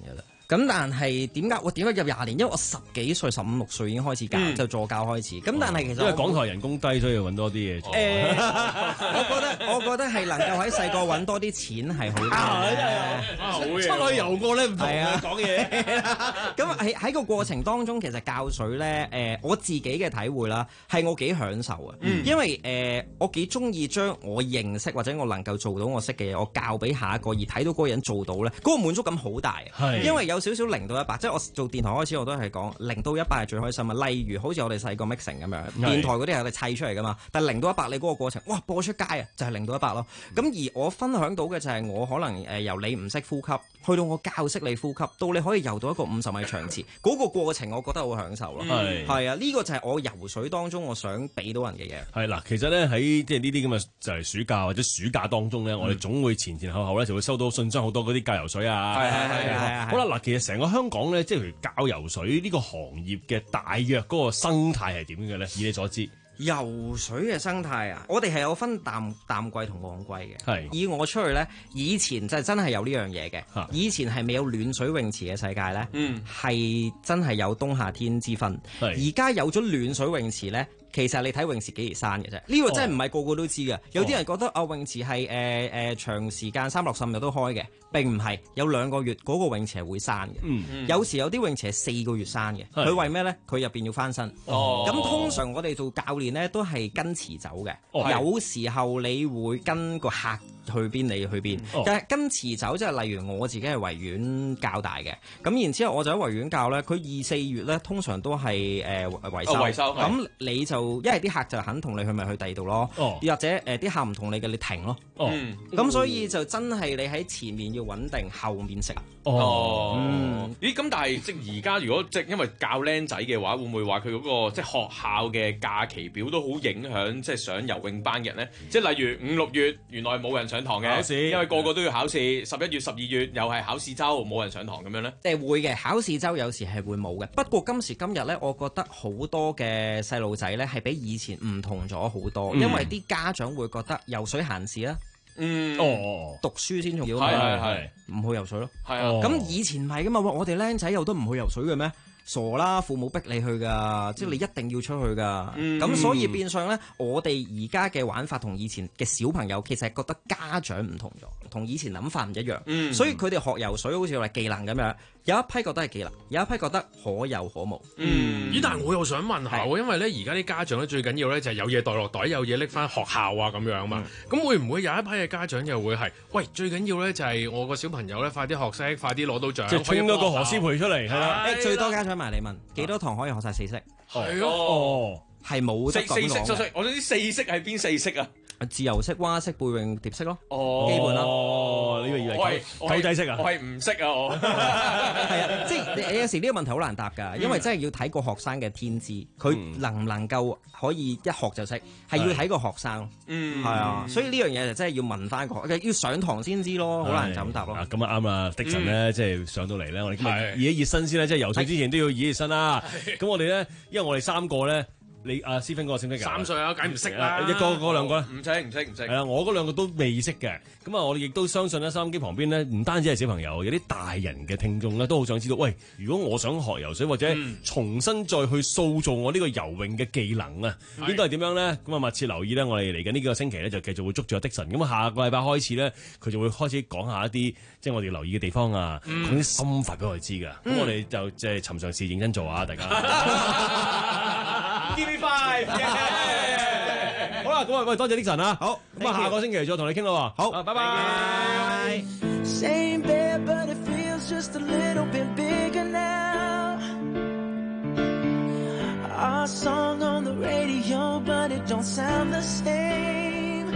咁但係點解我點解入廿年？因為我十幾歲、十五六歲已經開始教， 嗯就助教開始。咁但係其實因為港台人工低，所以要揾多啲嘢做。 誒，我覺得我覺得係能夠喺細個揾多啲錢係好啲。 出去遊過咧唔同係啊嘅講嘢。 咁喺喺個過程當中，其實教水咧，誒、我自己嘅體會啦，係我幾享受啊。 嗯因為誒、呃我幾中意將我認識或者我能夠做到我識嘅嘢，我教俾下一個，而睇到嗰個人做到咧，嗰、個滿足感好大啊。 係因為有少少零到一百，即係我做電台開始我都係講零到一百係最開心啊。例如好似我哋細個 mixing 咁樣，電台嗰啲係我哋砌出嚟噶嘛，但係零到一百你嗰個過程，哇播出街啊，就係零到一百咯。咁而我分享到嘅就係我可能誒由你唔識呼吸，去到我教識你呼吸，到你可以游到一個五十米長池，嗰、個過程我覺得好享受咯。 係係啊，呢、個就係我游水當中我想俾到人嘅嘢。 係嗱，其實咧喺即係呢啲咁嘅就係暑假或者暑假當中咧，我哋總會前前後後咧就會收到信箱好多嗰啲教游水啊。 係係係係係好啦，嗱，其實成個香港咧，即係譬如教游水呢個行業嘅大約嗰個生態係點嘅咧？以你所知。 游水嘅生態啊，我哋係有分淡淡季同旺季嘅。 係以我出去咧，以前就真係有呢樣嘢嘅。 嚇以前係未有暖水泳池嘅世界咧， 嗯係真係有冬夏天之分。 係而家有咗暖水泳池咧，其實你睇泳池幾時閂嘅啫？呢、個真係唔係個個都知嘅。有啲人覺得啊，泳池係誒誒長時間三六十日都開嘅，並唔係。有兩個月嗰、個泳池係會閂嘅。 嗯有時有啲泳池係四個月閂嘅。 係佢為咩咧？佢入邊要翻身。 哦咁通常我哋做教練咧都係跟池走嘅。 哦有時候你會跟個客去邊，你去邊。 哦但係跟池走即係例如我自己係維園教大嘅，咁然之後我就喺維園教咧。佢二四月咧通常都係誒維修。 哦維修係咁你就一係啲客就肯同你去，咪去第二度咯。 哦或者誒啲客唔同你嘅，你停咯。 哦嗯咁所以就真係你喺前面要穩定，後面食。 哦， 嗯咦咁但係即係而家如果即係因為教僆仔嘅話，會唔會話佢嗰個即係學校嘅假期表都好影響即係上游泳班嘅人咧？即係例如五六月原來冇人上堂嘅， 考試因為個個都要考試；十一月、十二月又係考試週，冇人上堂咁樣咧。 誒會嘅，考試周有時係會冇嘅。不過今時今日咧，我覺得好多嘅細路仔咧係比以前唔同咗好多， 嗯因為啲家長會覺得游水閒事啦， 嗯， 哦， 讀書先重要係啊嘛， 係係唔去游水咯。 係哦啊， 咁以前唔係噶嘛，哇我哋僆仔有得唔去游水嘅咩？傻啦，父母逼你去噶，即係你一定要出去噶。 嗯咁、所以變相咧，我哋而家嘅玩法同以前嘅小朋友其實係覺得家長唔同咗，同以前諗法唔一樣。 嗯所以佢哋學游水好似話技能咁樣，有一批覺得係技能，有一批覺得可有可無。 嗯咦？但係我又想問下喎，因為咧而家啲家長咧最緊要咧就係有嘢袋落袋，有嘢拎翻學校啊咁樣嘛。咁、會唔會有一批嘅家長又會係喂最緊要咧就係我個小朋友咧快啲學識，快啲攞到獎， 即係衝咗個何師師培出嚟，係啦。 誒最多家長埋嚟問幾多堂可以學晒四式， 係咯。 哦， 係冇得四四式，四咁講嘅式，我想知四式係邊四式啊？ 自由式、蛙式、背泳、蝶式咯。 哦基本啦哦，呢個以為我係狗狗仔式啊我？係唔識啊我。 係啊，即係你有時呢個問題好難答㗎，因為真係要睇個學生嘅天資，佢能唔能夠可以一學就識，係要睇個學生。 嗯， 係啊，所以呢樣嘢就真係要問翻個學，要上堂先知咯，好難就咁答咯。 啊，咁啊啱啦！的神咧，即係上到嚟咧，我哋今日係熱一熱身先咧，即係游水之前都要熱一熱身啦。咁我哋咧，因為我哋三個咧，你阿師芬哥識唔識㗎？ 三歲啊，梗唔識啦。 一個嗰兩個咧。 唔識唔識唔識係。啦，我嗰兩個都未識嘅，咁啊，我哋亦都相信咧，收音機旁邊咧，唔單止係小朋友，有啲大人嘅聽眾咧，都好想知道，喂，如果我想學游水或者重新再去塑造我呢個游泳嘅技能啊，應該係點樣咧？咁啊，密切留意咧，我哋嚟緊呢個星期咧，就繼續會捉住阿的神，咁啊，下個禮拜開始咧，佢就會開始講下一啲即係我哋留意嘅地方啊，講啲心法俾我哋知㗎。咁我哋就即係尋常事認真做啊，大家。Give me five！好啦，咁啊，喂，多謝的神啊，好，咁啊，下個星期再同你傾咯喎，好，拜拜。 Same bed, but it feels just a little bit bigger now. Our song on the radio, but it don't sound the same.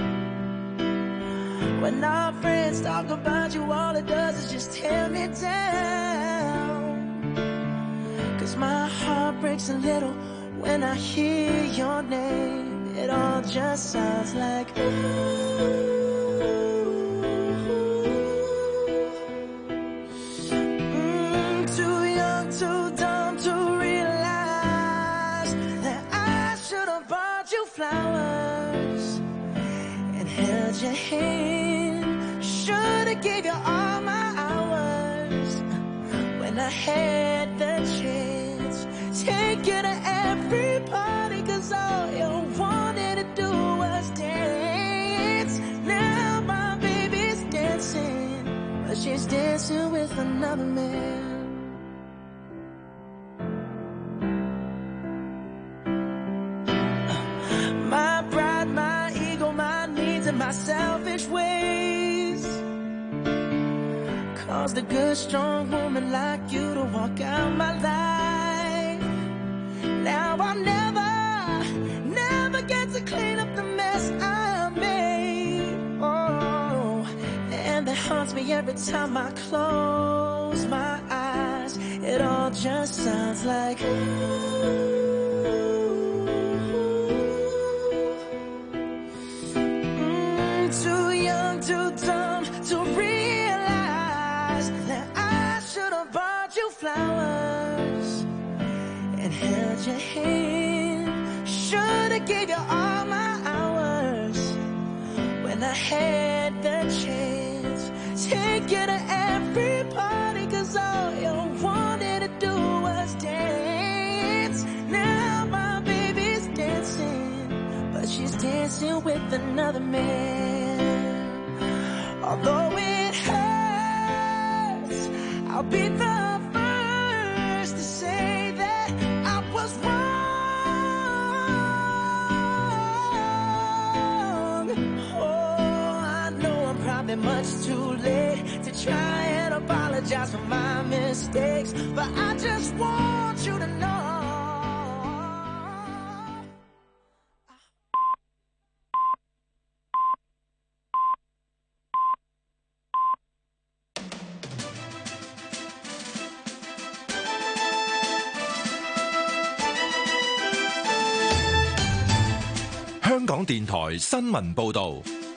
When our friends talk about you, all it does is just tear me down. 'Cause my heart breaks a little when I hear your name. It all just sounds like ooh. Too young, too dumb to realize that I should have bought you flowers and held your hand. Should have gave you all my hours when when I had the chance. Take you to every party, cause all you wanted to do was dance. Now my baby's dancing, but she's dancing with another man. My pride, my ego, my needs, and my selfish ways caused a good, strong woman like you to walk out my life. Now I'll never, never get to clean up the mess I made. Oh, and that haunts me every time I close my eyes. It all just sounds like ooh. Too young, too dumb to realize that I should have bought you flowers and held your hand. Should have gave you all my hours when I had the chance. Take you to every party, cause all you wanted to do was dance. Now my baby's dancing, but she's dancing with another man. Although it hurts, I'll be the first to say that I was wrong. Oh, I know I'm probably much too late to try and apologize for my mistakes, but I just want you to know. 香港電台新聞報導，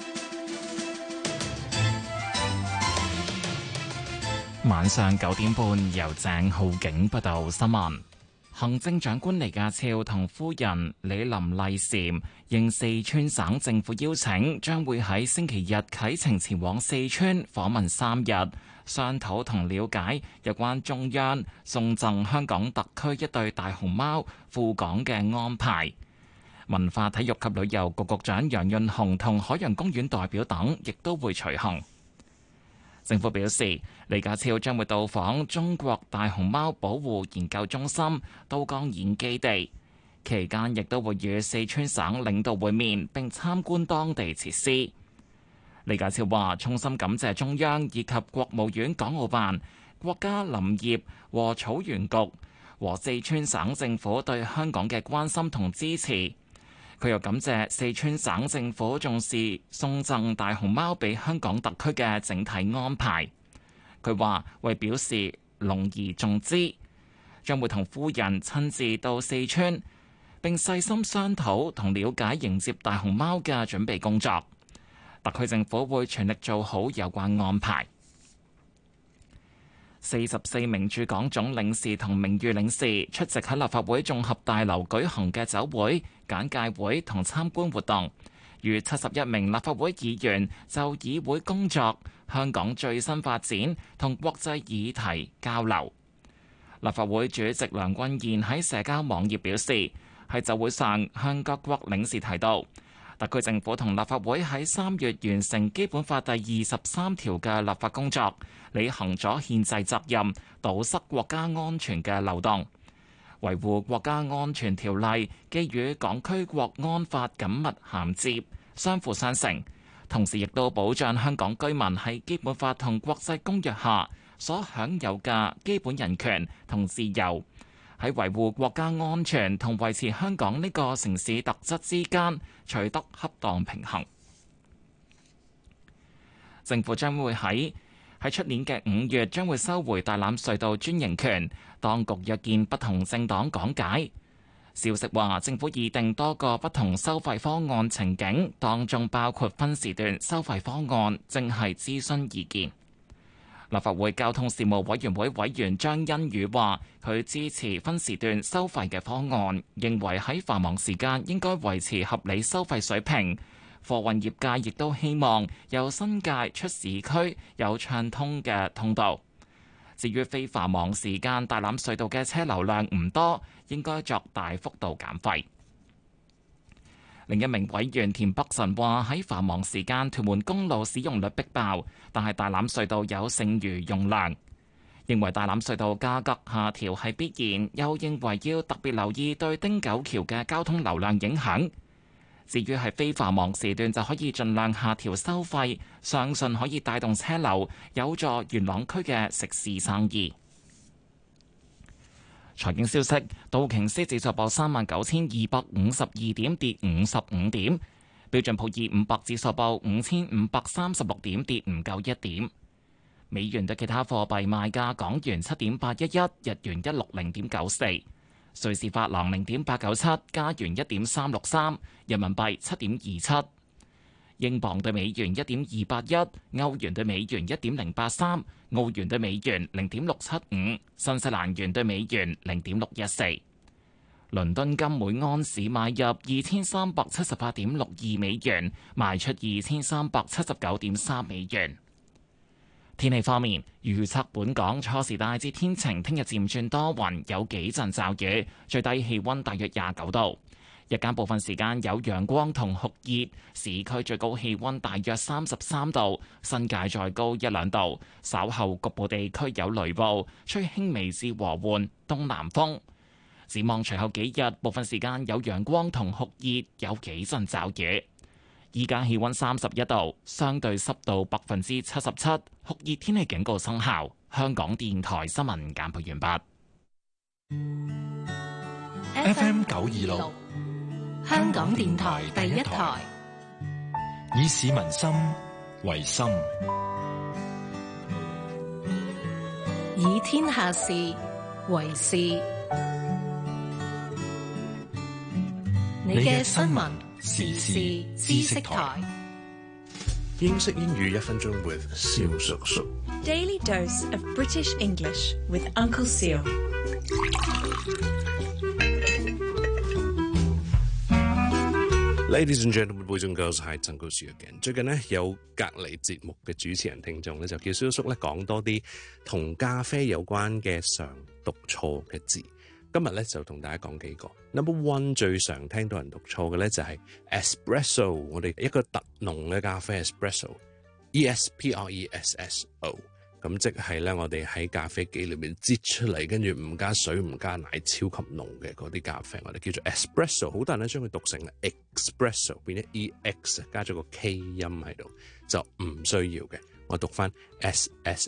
晚上九點半由鄭浩景報道新聞。行政長官李家超同夫人李林麗嬋應四川省政府邀請，將會喺星期日啟程前往四川訪問三日，商討同了解有關中央送贈香港特區一對大熊貓赴港嘅安排。文化體育及旅遊局局長楊潤雄同海洋公園代表等亦都會隨行。政府表示，李家超將會到訪中國大熊貓保護研究中心都江堰基地，期間亦都會與四川省領導會面並參觀當地設施。李家超話：衷心感謝中央以及國務院港澳辦、國家林業和草原局和四川省政府對香港嘅關心同支持。佢又感謝四川省政府重視送贈大熊貓俾香港特區嘅整體安排。佢話為表示隆而重之，將會同夫人親自到四川，並細心商討同了解迎接大熊貓嘅準備工作。特區政府會全力做好有關安排。四十四名駐港總領事同名譽領事出席喺立法會綜合大樓舉行嘅酒會、簡介會同參觀活動，與七十一名立法會議員就議會工作、香港最新發展同國際議題交流。立法會主席梁君彥喺社交網頁表示，喺酒會上向各國領事提到，特區政府同立法會喺三月完成基本法第二十三條嘅立法工作，履行咗憲制責任，堵塞國家安全嘅漏洞，維護國家安全條例既與港區國安法緊密銜接，相輔相成，同時亦都保障香港居民喺基本法同國際公約下所享有嘅基本人權同自由，喺維護國家安全同維持香港呢個城市特質之間取得恰當平衡。政府將會喺喺出年嘅五月將會收回大欖隧道專營權，當局約見不同政黨講解。消息話，政府擬定多個不同收費方案情景，當中包括分時段收費方案，正係諮詢意見。立法會交通事務委員會委員張欣宇話，佢支持分時段收費嘅方案，認為喺繁忙時間應該維持合理收費水平。貨運業界亦都希望由新界出市區有暢通嘅通道。 至於非繁忙時間大欖隧道嘅車流量唔多，應該作大幅度減費。另一名委員田北辰話：喺繁忙時間屯門公路使用率逼爆，但係大欖隧道有剩餘用量，認為大欖隧道價格下調係必然，又認為要特別留意對汀九橋嘅交通流量影響。至於係非繁忙時段就可以盡量下調收費，相信可以帶動車流，有助元朗區嘅食肆生意。財經消息，道瓊斯指數報三萬九千二百五十二點，跌五十五點；標準普爾五百指數報五千五百三十六點，跌唔夠一點。美元對其他貨幣賣價：港元七點八一一，日元一六零點九四，瑞士法郎零點八九七，加元一點三六三，人民幣七點二七。英鎊對美元一點二八一，歐元對美元一點零八三，澳元對美元零點六七五，新西蘭元對美元零點六一四。倫敦金每安士買入二千三百七十八點六二美元，賣出二千三百七十九點三美元。天氣方面，預測本港初時大致天晴，聽日漸轉多雲，有幾陣驟雨，最低氣溫大約廿九度。日間部分時間有陽光同酷熱，市區最高氣溫大約三十三度，新界再高一兩度。稍後局部地區有雷暴，吹輕微至和緩東南風。展望隨後幾日，部分時間有陽光同酷熱，有幾陣驟雨。依家氣溫三十一度，相對濕度百分之七十七，酷熱天氣警告生效。香港電台新聞簡報完畢。 F M 九二六。 香港電台第一台， 以市民心為心， 以天下事為事。你嘅新聞時事知識台， 英式英語一分鐘 with 蕭叔叔。 Daily dose of British English with Uncle Seal。 Ladies and gentlemen, boys and girls, hi, Uncle Sir again。最近呢，有隔離節目嘅主持人聽眾咧，就叫蕭叔咧講多啲同咖啡有關嘅常讀錯嘅字。今日咧就同大家講幾個。Number one 最常聽到人讀錯嘅咧就係 espresso， 我哋一個特濃嘅咖啡 espresso，E S P R E S S O。咁即係咧，我哋喺咖啡機裏面擠出嚟，跟住唔加水唔加奶，超級濃嘅嗰啲咖啡，我哋叫做 espresso。好多人咧將佢讀成 espresso， 變咗 E X， 加咗個 K 音喺度，就唔需要嘅。我讀翻 S S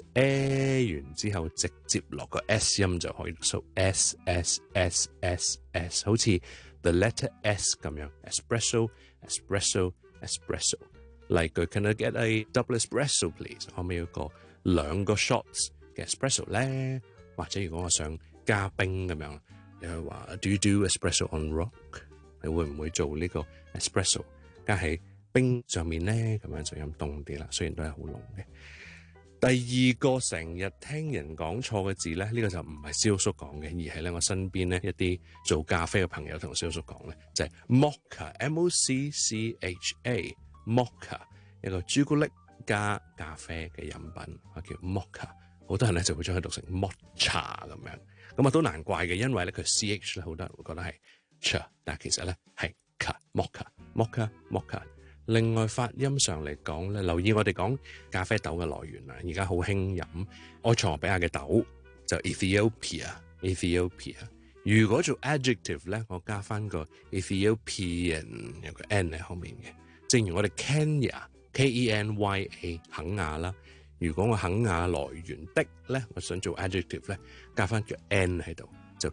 A 完之後，直接落個 S 音就可以。So S S S S S， 好似 the letter S 咁樣 ，espresso espresso espresso。例句 Can I get a double espresso please？ 可唔可以一個兩個 shots 嘅 espresso 咧？或者如果我想加冰咁樣，你去話 Do you do espresso on rock？ 你會唔會做呢個 espresso 加喺冰上面咧？咁樣就飲凍啲啦，雖然都係好濃嘅。第二個成日聽人講錯嘅字咧，呢、呢個就唔係蕭叔講嘅，而係咧我身邊咧一啲做咖啡嘅朋友同蕭叔講咧，就係、是、mocha，M O C C H A，mocha 一個朱古力加咖啡嘅飲品，我叫 mocha， 好多人咧就會將佢讀成 mocha 咁樣，咁啊都難怪嘅，因為咧佢 C H 咧好多人會覺得係 ch， 但係其實咧係 ka mocha mocha mocha。另外發音上嚟講咧，留意我哋講咖啡豆嘅來源啦，而家好興飲埃塞俄比亞嘅豆，就 Ethiopia Ethiopia。如果做 adjective 咧，我加翻個 Ethiopian 有個 n 喺後面嘅，正如我哋 Kenya K E N Y A 肯亞啦。如果我肯亞來源的咧，我想做 adjective 咧，加翻個 n 喺度，就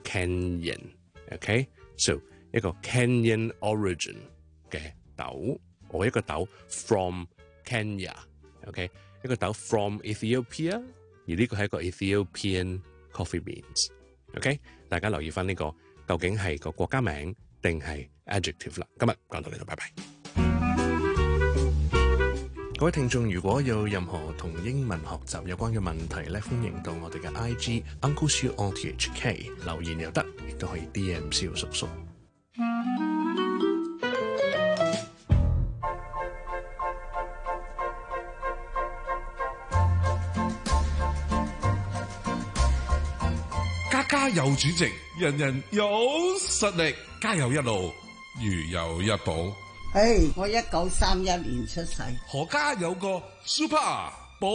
Kenyan。OK，so 一個 Kenyan origin 嘅豆。我一個豆 from Kenya，OK，、okay? 一個豆 from Ethiopia， 而呢個係一個 Ethiopian coffee beans，OK，、okay? 大家留意翻呢、這個究竟係個國家名定係 adjective 啦。今日講到呢度，拜拜。各位聽眾，如果有任何同英文學習有關嘅問題咧，歡迎到我哋嘅 I G Uncle Siu on T H K 留言又得，亦都可以 D M 蕭叔叔。 加油主席，人人有實力，加油一路，如有一寶。 唉，我一九三一年出世， 何家有個 Super 寶。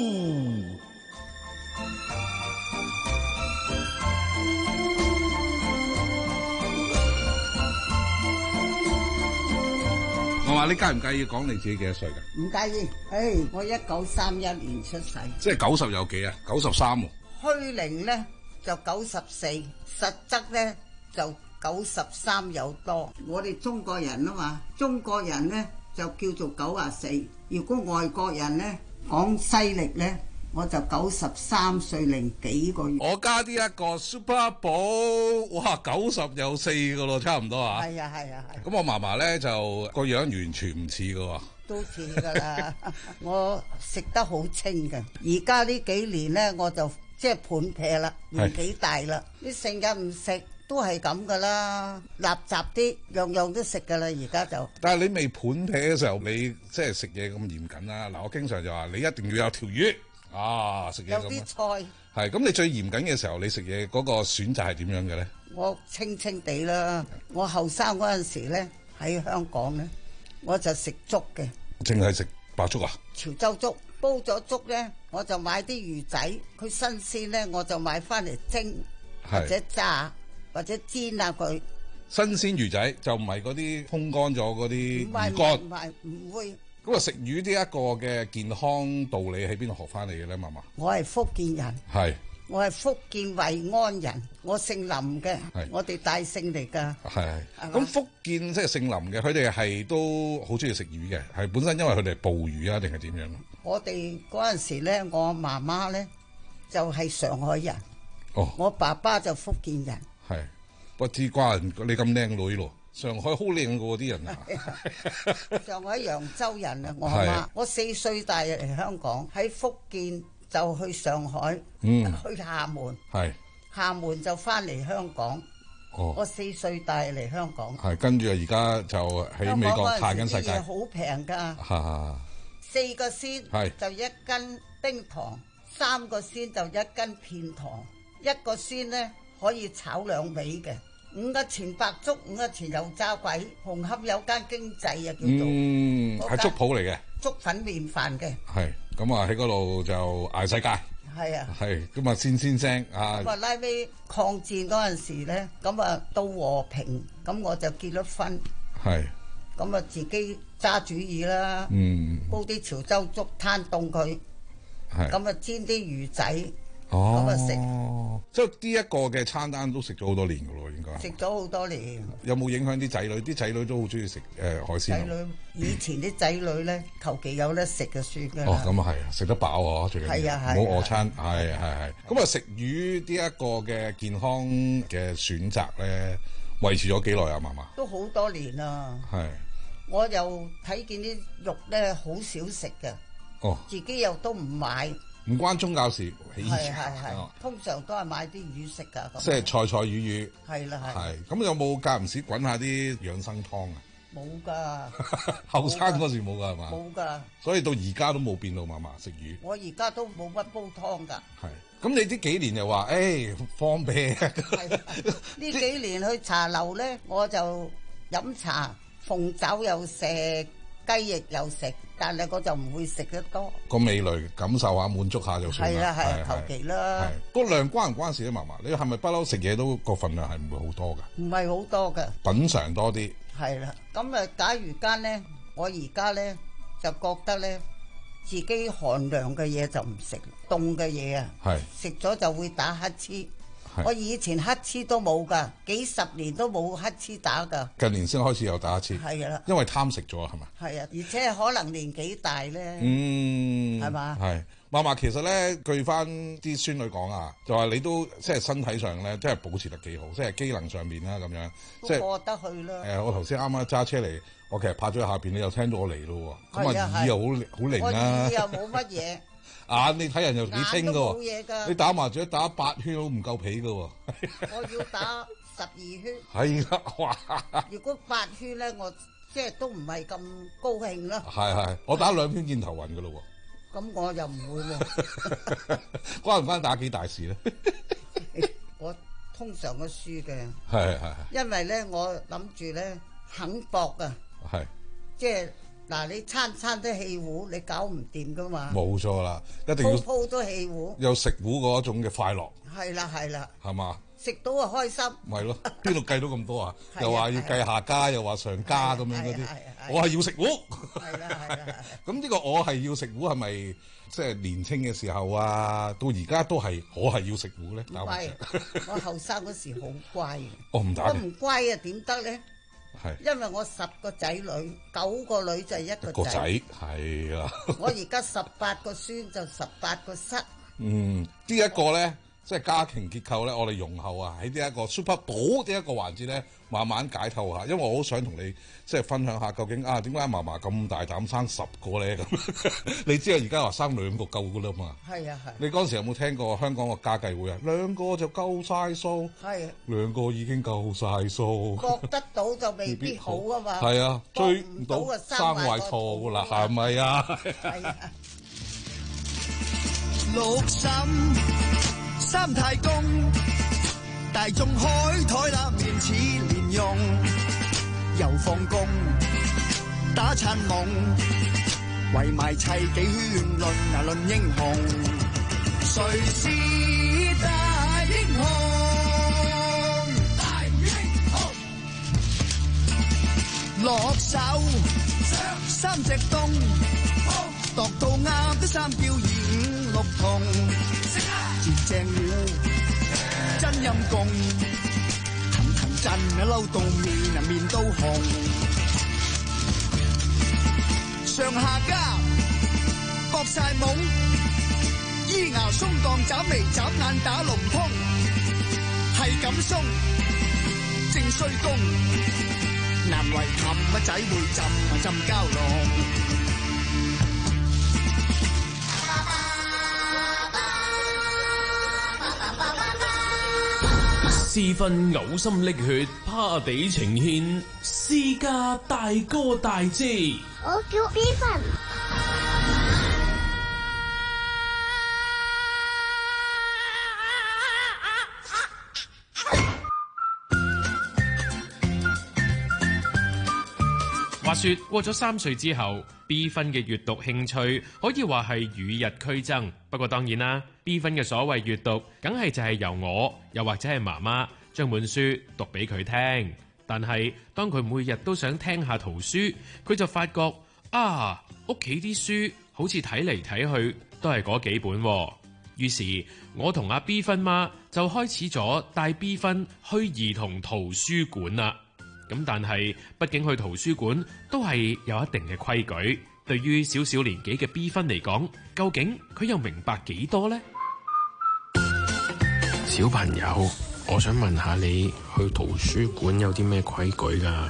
我話你介唔介意講你自己幾多歲㗎？ 唔介意。唉，我一九三一年出世， 即係九十有幾啊？九十三喎。 虛齡咧就九十四，實質咧就九十三有多。我哋中國人啊嘛，中國人咧就叫做九啊四。如果外國人咧講西歷咧，我就九十三歲零幾個月。 我加啲一個 Super 寶，哇，九十有四個咯，差唔多啊。 係啊係啊係。 咁我嫲嫲咧就個樣完全唔似噶喎。 都似噶啦，我食得好清嘅。而家呢幾年咧，我就即係盤劈啦，年紀大啦，你成日唔食都係咁噶啦，垃雜啲，樣樣都食噶啦。而家就， 但係你未盤劈嘅時候，你即係食嘢咁嚴謹啦。嗱，我經常就話你一定要有條魚啊，食嘢咁。 有啲菜。 係咁，你最嚴謹嘅時候，你食嘢嗰個選擇係點樣嘅咧？ 我清清地啦，我後生嗰陣時咧喺香港咧。我就食粥嘅， 淨係食白粥啊？ 潮州粥煲咗粥咧，我就買啲魚仔，佢新鮮咧，我就買翻嚟蒸或者炸或者煎下佢。 新鮮魚仔就唔係嗰啲烘乾咗嗰啲魚乾， 唔係唔會。 咁啊，食魚呢一個嘅健康道理喺邊度學翻嚟嘅咧？嫲嫲， 我係福建人。 係。 我係福建惠安人，我姓林嘅，我哋大姓嚟噶。 係，咁福建即係姓林嘅，佢哋係都好中意食魚嘅，係本身因為佢哋係捕魚啊，定係點樣？ 我哋嗰陣時咧，我媽媽咧就係上海人， 哦， 我爸爸就福建人。 係，不知關你咁靚女咯，上海好靚噶啲人啊！ 上海揚州人啊，我阿媽，我四歲大嚟香港，喺福建。就去上海，嗯、去廈門，廈門就翻嚟香港。哦、我四歲帶嚟香港， 係跟住啊！而家就喺美國行緊世界， 好平㗎。四個仙就一斤冰糖，三個仙就一斤片糖，一個仙咧可以炒兩味嘅。五個錢白粥，五個錢油炸鬼。紅磡有間經濟啊，叫做嗯，係粥鋪嚟嘅， 粥粉麵飯嘅。 係咁啊，喺嗰度就嗌世界。 係啊， 係咁啊，先先聲啊。 咁啊，拉尾抗戰嗰陣時咧，咁啊到和平，咁我就結咗婚。 係。 咁啊，自己揸主意啦。 嗯。煲啲潮州粥攤凍佢。係。咁啊，煎啲魚仔。 哦， 咁啊食， 即係呢一個嘅餐單都食咗好多年噶咯，應該食咗好多年。 有冇影響啲仔女？啲仔女都好中意食誒海鮮。 仔女以前啲仔女咧，求其有得食就算噶啦。 哦，咁啊係啊，食得飽啊，最緊要。 係啊係。 唔好餓餐，係係係。咁啊，食魚呢一個嘅健康嘅選擇咧，維持咗幾耐啊？嫲嫲都好多年啦。 係。 我又睇見啲肉咧，好少食嘅。 哦。 自己又都唔買。 唔關宗教事， 係係係，通常都係買啲魚食㗎。 即係菜菜魚魚。 係啦係。 係咁有冇間唔時滾下啲養生湯啊？ 冇㗎。 後生嗰時冇㗎係嘛？ 冇㗎。所以到而家都冇變到嫲嫲食魚。 我而家都冇乜煲湯㗎。 係。咁你呢幾年又話誒放屁？係。 呢幾年去茶樓咧，我就飲茶，鳳爪又食，雞翼又食。但係我就唔會食得多， 個味蕾感受下滿足下就算啦。 係啦係，求其啦。 個量關唔關事咧？嫲嫲，你係咪不嬲食嘢都個份量係唔會好多㗎？ 唔係好多㗎。 品嚐多啲。 係啦，咁啊，假如間咧，我而家咧就覺得咧，自己寒涼嘅嘢就唔食，凍嘅嘢啊，食咗就會打乞嗤。我以前乞嗤都冇㗎，幾十年都冇乞嗤打㗎。 近年先開始有打乞嗤。 係啦， 因為貪食咗係咪？ 係啊，而且可能年紀大咧。 嗯， 係嘛？ 係嫲嫲，其實咧據翻啲孫女講啊，就話你都即係身體上咧，即係保持得幾好，即係機能上面啦咁樣。即係過得去啦。誒， 我頭先啱啱揸車嚟，我其實拍咗喺下邊，你又聽到我嚟咯喎。咁啊耳又好好靈啦。 我耳又冇乜嘢。 眼你睇人又幾清噶喎， 你打麻雀打八圈都唔夠皮噶喎。 我要打十二圈。 係啦，哇！ 如果八圈咧，我即係都唔係咁高興啦。 係係，我打兩圈見頭暈噶咯喎。咁我又唔會喎。 關唔關打幾大事咧？ 我通常嘅書嘅。 係係係。 因為咧，我諗住咧肯搏啊。 係。 即係嗱，你餐餐都氣糊，你搞唔掂噶嘛。 冇錯啦，一定要鋪鋪都氣糊。 有食糊嗰種嘅快樂。 係啦係啦。 係嘛？ 食到啊開心。 咪咯，邊度計到咁多啊？又話要計下家，又話上家咁樣嗰啲，我係要食糊。 係啦係啦。 咁呢個我係要食糊係咪即係年青嘅時候啊？到而家都係我係要食糊咧？ 唔係，我後生嗰時好乖嘅。 我唔打。 我唔乖啊，點得咧？ 係。 因為我十個仔女，九個女就係一個仔。 個仔係啦。 我而家十八個孫就十八個室。 嗯，呢一個咧。即係家庭結構咧，我哋容後啊喺呢一個 Super 寶呢一個環節咧，慢慢解透下。因為我好想同你即係分享下，究竟啊點解嫲嫲咁大膽生十個咧咁？你知啊，而家話生兩個夠噶啦嘛。 係啊係。 你嗰陣時有冇聽過香港個家計會啊？兩個就夠晒數。係。兩個已經夠晒數。 覺得到就未必好啊嘛。 係啊，追唔到生壞錯噶啦，係咪啊？ 係啊。 六嬸。三太公，大眾開台立面似蓮蓉，又放工打餐夢，圍埋砌幾圈論啊論英雄，誰是大英雄？大英雄，落手三隻冬，度到啱都三叫二五六同。絕正了，真陰公，騰騰震啊嬲到面啊面都紅，上下家搏晒懵，依牙鬆槓眨眉眨眼打龍通，係咁鬆，正衰公，難為氹啊仔會浸啊浸蛟龍。 私分嘔心瀝血，趴地呈獻，私家大哥大姐。 我叫 B 分。 話說過咗三歲之後 ，B 分嘅閱讀興趣可以話係與日俱增。不過當然啦 ，B 分嘅所謂閱讀，梗係就係由我又或者係媽媽將本書讀俾佢聽。但係當佢每日都想聽下圖書，佢就發覺啊，屋企啲書好似睇嚟睇去都係嗰幾本喎。於是我同阿 B 分媽就開始咗帶 B 分去兒童圖書館啦。咁但係，畢竟去圖書館都係有一定嘅規矩。對於小小年紀嘅 B 分嚟講，究竟佢又明白幾多呢？ 小朋友，我想問下你去圖書館有啲咩規矩㗎？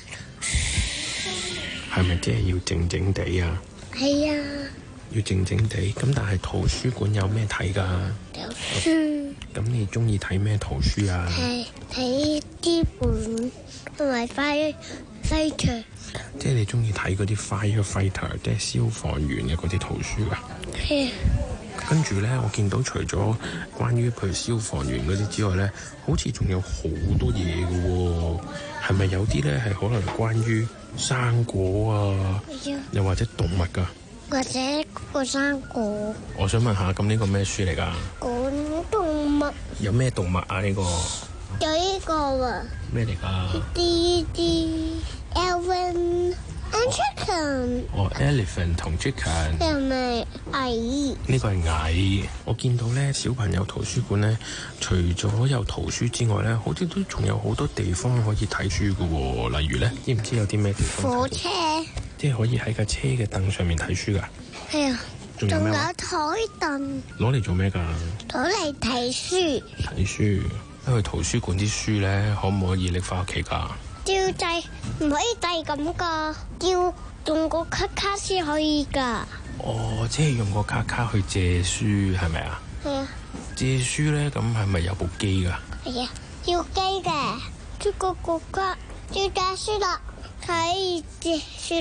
係咪即係要靜靜地啊？ 係啊。 要靜靜地。咁但係圖書館有咩睇㗎？ 有書。 咁你中意睇咩圖書啊？ 係睇啲本同埋 fire fighter。 即係你中意睇嗰啲 fire fighter， 即係消防員嘅嗰啲圖書㗎？ 係。 跟住咧，我見到除咗關於譬如消防員嗰啲之外咧，好似仲有好多嘢㗎喎。係咪有啲咧係可能關於生果啊，又或者動物㗎？ 或者嗰個生果。 我想問下，咁呢個咩書嚟㗎？ 講動物。 有咩動物啊？呢個有呢個啊。 咩嚟㗎？ 啲啲 elephant and chicken。 哦 ，elephant 同 chicken。 係咪蟻？ 呢個係蟻。我見到咧，小朋友圖書館咧，除咗有圖書之外咧，好似都仲有好多地方可以睇書㗎喎。例如咧，知唔知有啲咩地方？ 火車。 即係可以喺架車嘅凳上面睇書㗎。 係啊。 仲有咩？ 仲有台凳。 攞嚟做咩㗎？ 攞嚟睇書。 睇書。因為圖書館啲書咧，可唔可以拎翻屋企㗎？ 要遞，唔可以遞咁㗎，要用個卡卡先可以㗎。 哦，即係用個卡卡去借書，係咪啊？ 係啊。 借書咧，咁係咪有部機㗎？ 係啊，要機嘅。出個國家要借書啦，可以借書啦。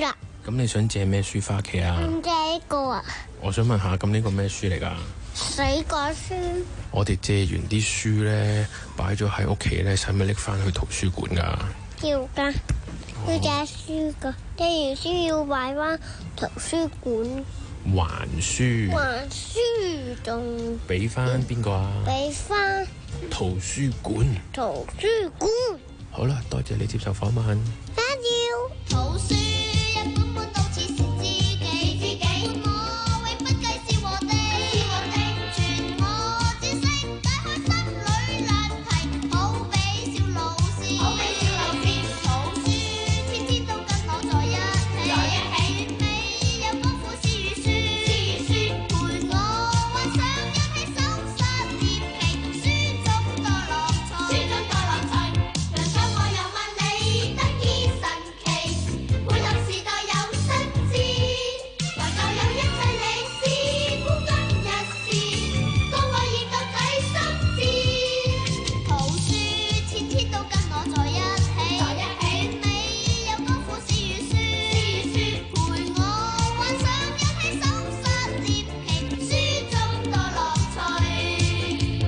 咁你想借咩書翻屋企啊？ 唔借呢個啊？ 我想問下，咁呢個咩書嚟㗎？ 水果書。 我哋借完啲書咧，擺咗喺屋企咧，使唔使拎翻去圖書館㗎？ 要㗎，要借書㗎，借完書要擺翻圖書館。 還書。 還書仲俾翻邊個啊？ 俾翻圖書館。 圖書館。 好啦，多謝你接受訪問。 Thank you。圖書一本本都似是知己知己，我永不計是和地，是和地全我知識，解開心裏難題，好比小老師，好比小老師。圖書天天都跟我在一起，在一起，美有功夫詩與書，詩與書，陪我幻想一起手殺獵奇，書中多樂趣，書中多樂趣。讓將我又問你得意神奇，配合時代有新知，懷舊有一切歷史，古今日事，高愛熱到睇心知。圖書天天都跟我在一起，在一起，美有功夫詩與書，詩與書，陪我幻想一起手殺獵奇，書中多樂趣。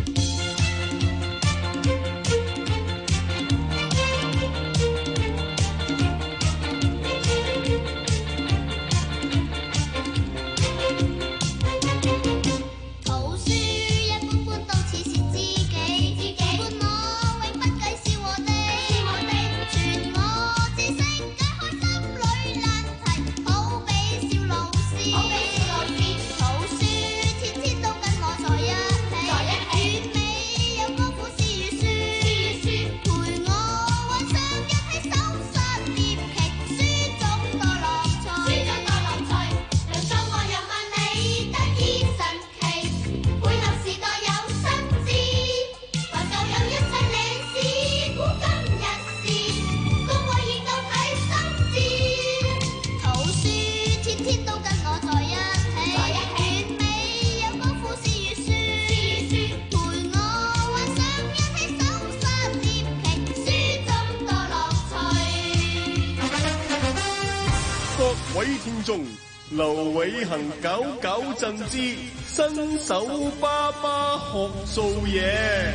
圖書一本本都似是知己知己，伴我永不計是和地，是和地全我知識，解開心裏難題，好比小老師，好比小老師。圖書天天都跟我在一起，在一起，美有功夫詩與書，詩與書，陪我幻想一起手殺獵奇，書中多樂趣，書中多樂趣。讓中我又問你得意神奇，配合時代有新知，懷舊有一切歷史，古今日事，高愛熱到睇心知。圖書天天都跟我在一起，在一起，美有功夫詩與書，詩與書，陪我幻想一起手殺獵奇，書中多樂趣。 各位聽眾，劉偉恒搞搞震之新手爸爸學做嘢。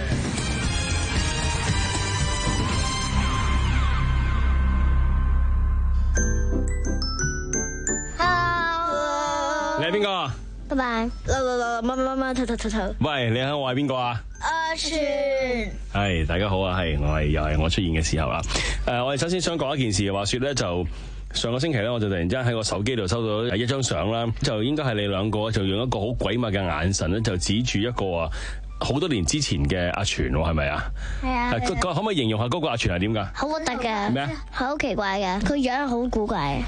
你係邊個啊？ 拜拜。啦啦啦，乜乜乜，頭頭頭頭。 喂，你喺我係邊個啊？ 阿全。 係大家好啊，係我係又係我出現嘅時候啦。誒、我哋首先想講一件事，話說咧就上個星期咧，我就突然之間喺個手機度收到一張相啦，就應該係你兩個就用一個好鬼密嘅眼神咧，就指住一個啊好多年之前嘅阿全喎，係咪啊？ 係啊。 係個可唔可以形容下嗰個阿全係點㗎？ 好核突㗎。 咩啊？ 好奇怪㗎，佢樣好古怪。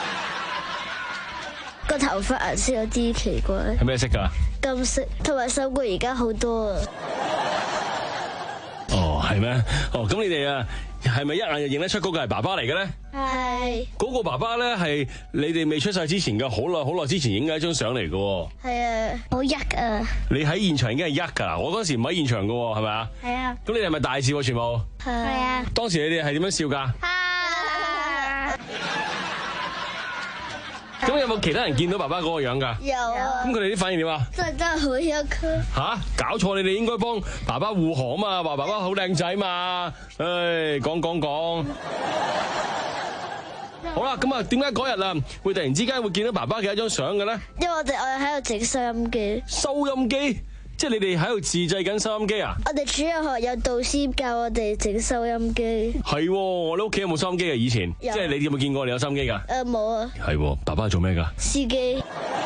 個頭髮顏色有啲奇怪。 係咩色㗎？ 金色，同埋瘦過而家好多啊。 哦，係咩？哦，咁你哋啊，係咪一眼就認得出嗰個係爸爸嚟嘅咧？ 係。 嗰個爸爸咧係你哋未出世之前嘅，好耐好耐之前影嘅一張相嚟嘅喎。 係啊，好郁啊。 你喺現場已經係一㗎啦，我嗰時唔喺現場嘅喎，係咪啊？ 係啊。 咁你哋係咪大笑喎全部？ 係啊。 當時你哋係點樣笑㗎？咁有冇其他人見到爸爸嗰個樣㗎？ 有啊。 咁佢哋啲反應點啊？ 真係真係好郁啊。 吓？搞錯！你哋應該幫爸爸護航啊嘛，話爸爸好靚仔嘛。唉，講講講。好啦，咁啊，點解嗰日啊會突然之間會見到爸爸嘅一張相嘅咧？ 因為我哋我哋喺度整收音機。 收音機？即係你哋喺度自製緊收音機啊？ 我哋主日學有導師教我哋整收音機。 係喎，我哋屋企有冇收音機啊？以前， 有即係你有冇見過你有收音機㗎？ 誒冇啊。 係喎，爸爸係做咩㗎？ 司機。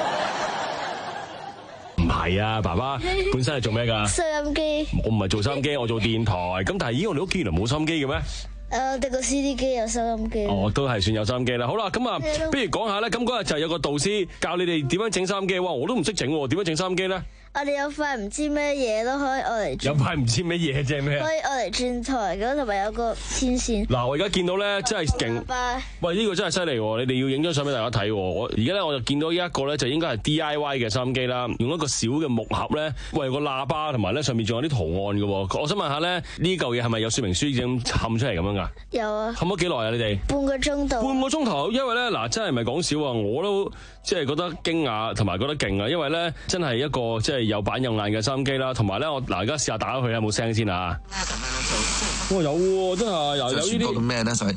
唔係啊，爸爸本身係做咩㗎？ 收音機。 我唔係做收音機，我做電台。咁但係咦，我哋屋企原來冇收音機嘅咩？ 誒，我哋個 C D 機有收音機。 哦，都係算有收音機啦。好啦，咁啊，不如講下咧。咁嗰日就有個導師教你哋點樣整收音機。哇，我都唔識整喎，點樣整收音機咧？ 我哋有塊唔知咩嘢咯，可以我嚟轉。 有塊唔知咩嘢啫咩？ 可以我嚟轉台咁，同埋有個天線。 嗱，我而家見到咧，真係勁。喂，呢個真係犀利喎！你哋要影張相俾大家睇喎。我而家咧我就見到呢一個咧，就應該係 D I Y 嘅收音機啦。用一個小嘅木盒咧，喂，有個喇叭同埋咧上面仲有啲圖案嘅喎。我想問下咧，呢嚿嘢係咪有說明書咁冚出嚟咁樣樣㗎？ 有啊。 冚咗幾耐啊？你哋半個鐘度。 半個鐘頭，因為咧嗱，真係唔係講笑啊！我都即係覺得驚訝同埋覺得勁啊！因為咧真係一個即係有板有眼嘅收音機啦，同埋咧我嗱而家試下打開佢有冇聲先啊！哇有喎，真係又有呢啲咩咧？就係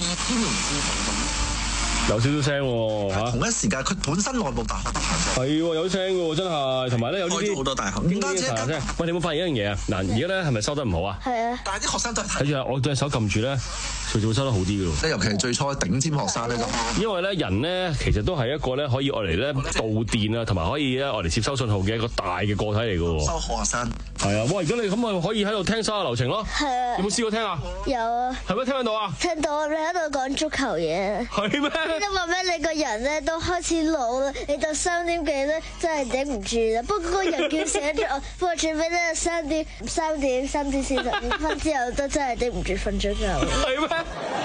有少少聲喎嚇。 同一時間，佢本身內部大學都係係喎，有聲嘅喎，真係，同埋咧有呢啲好多大學。 唔單止聲，喂，你有冇發現一樣嘢啊？嗱，而家咧係咪收得唔好啊？ 係啊。 但係啲學生都係睇住啊，我對手撳住咧，佢就會收得好啲嘅咯。 即係尤其係最初頂尖學生咧咁。 因為咧人咧其實都係一個咧可以愛嚟咧導電啊，同埋可以咧愛嚟接收信號嘅一個大嘅個體嚟嘅喎。 收學生。 係啊，哇！而家你咁咪可以喺度聽沙流程咯。 係啊。 有冇試過聽啊？ 有啊。 係咩？聽得到啊？ 聽到你喺度講足球嘢。 係咩？ 因為咩？你個人咧都開始老啦，你到三點幾咧真係頂唔住啦。不過個人叫醒咗我，不過最尾咧三點三點三點四十五分之後都真係頂唔住瞓咗覺。 係咩？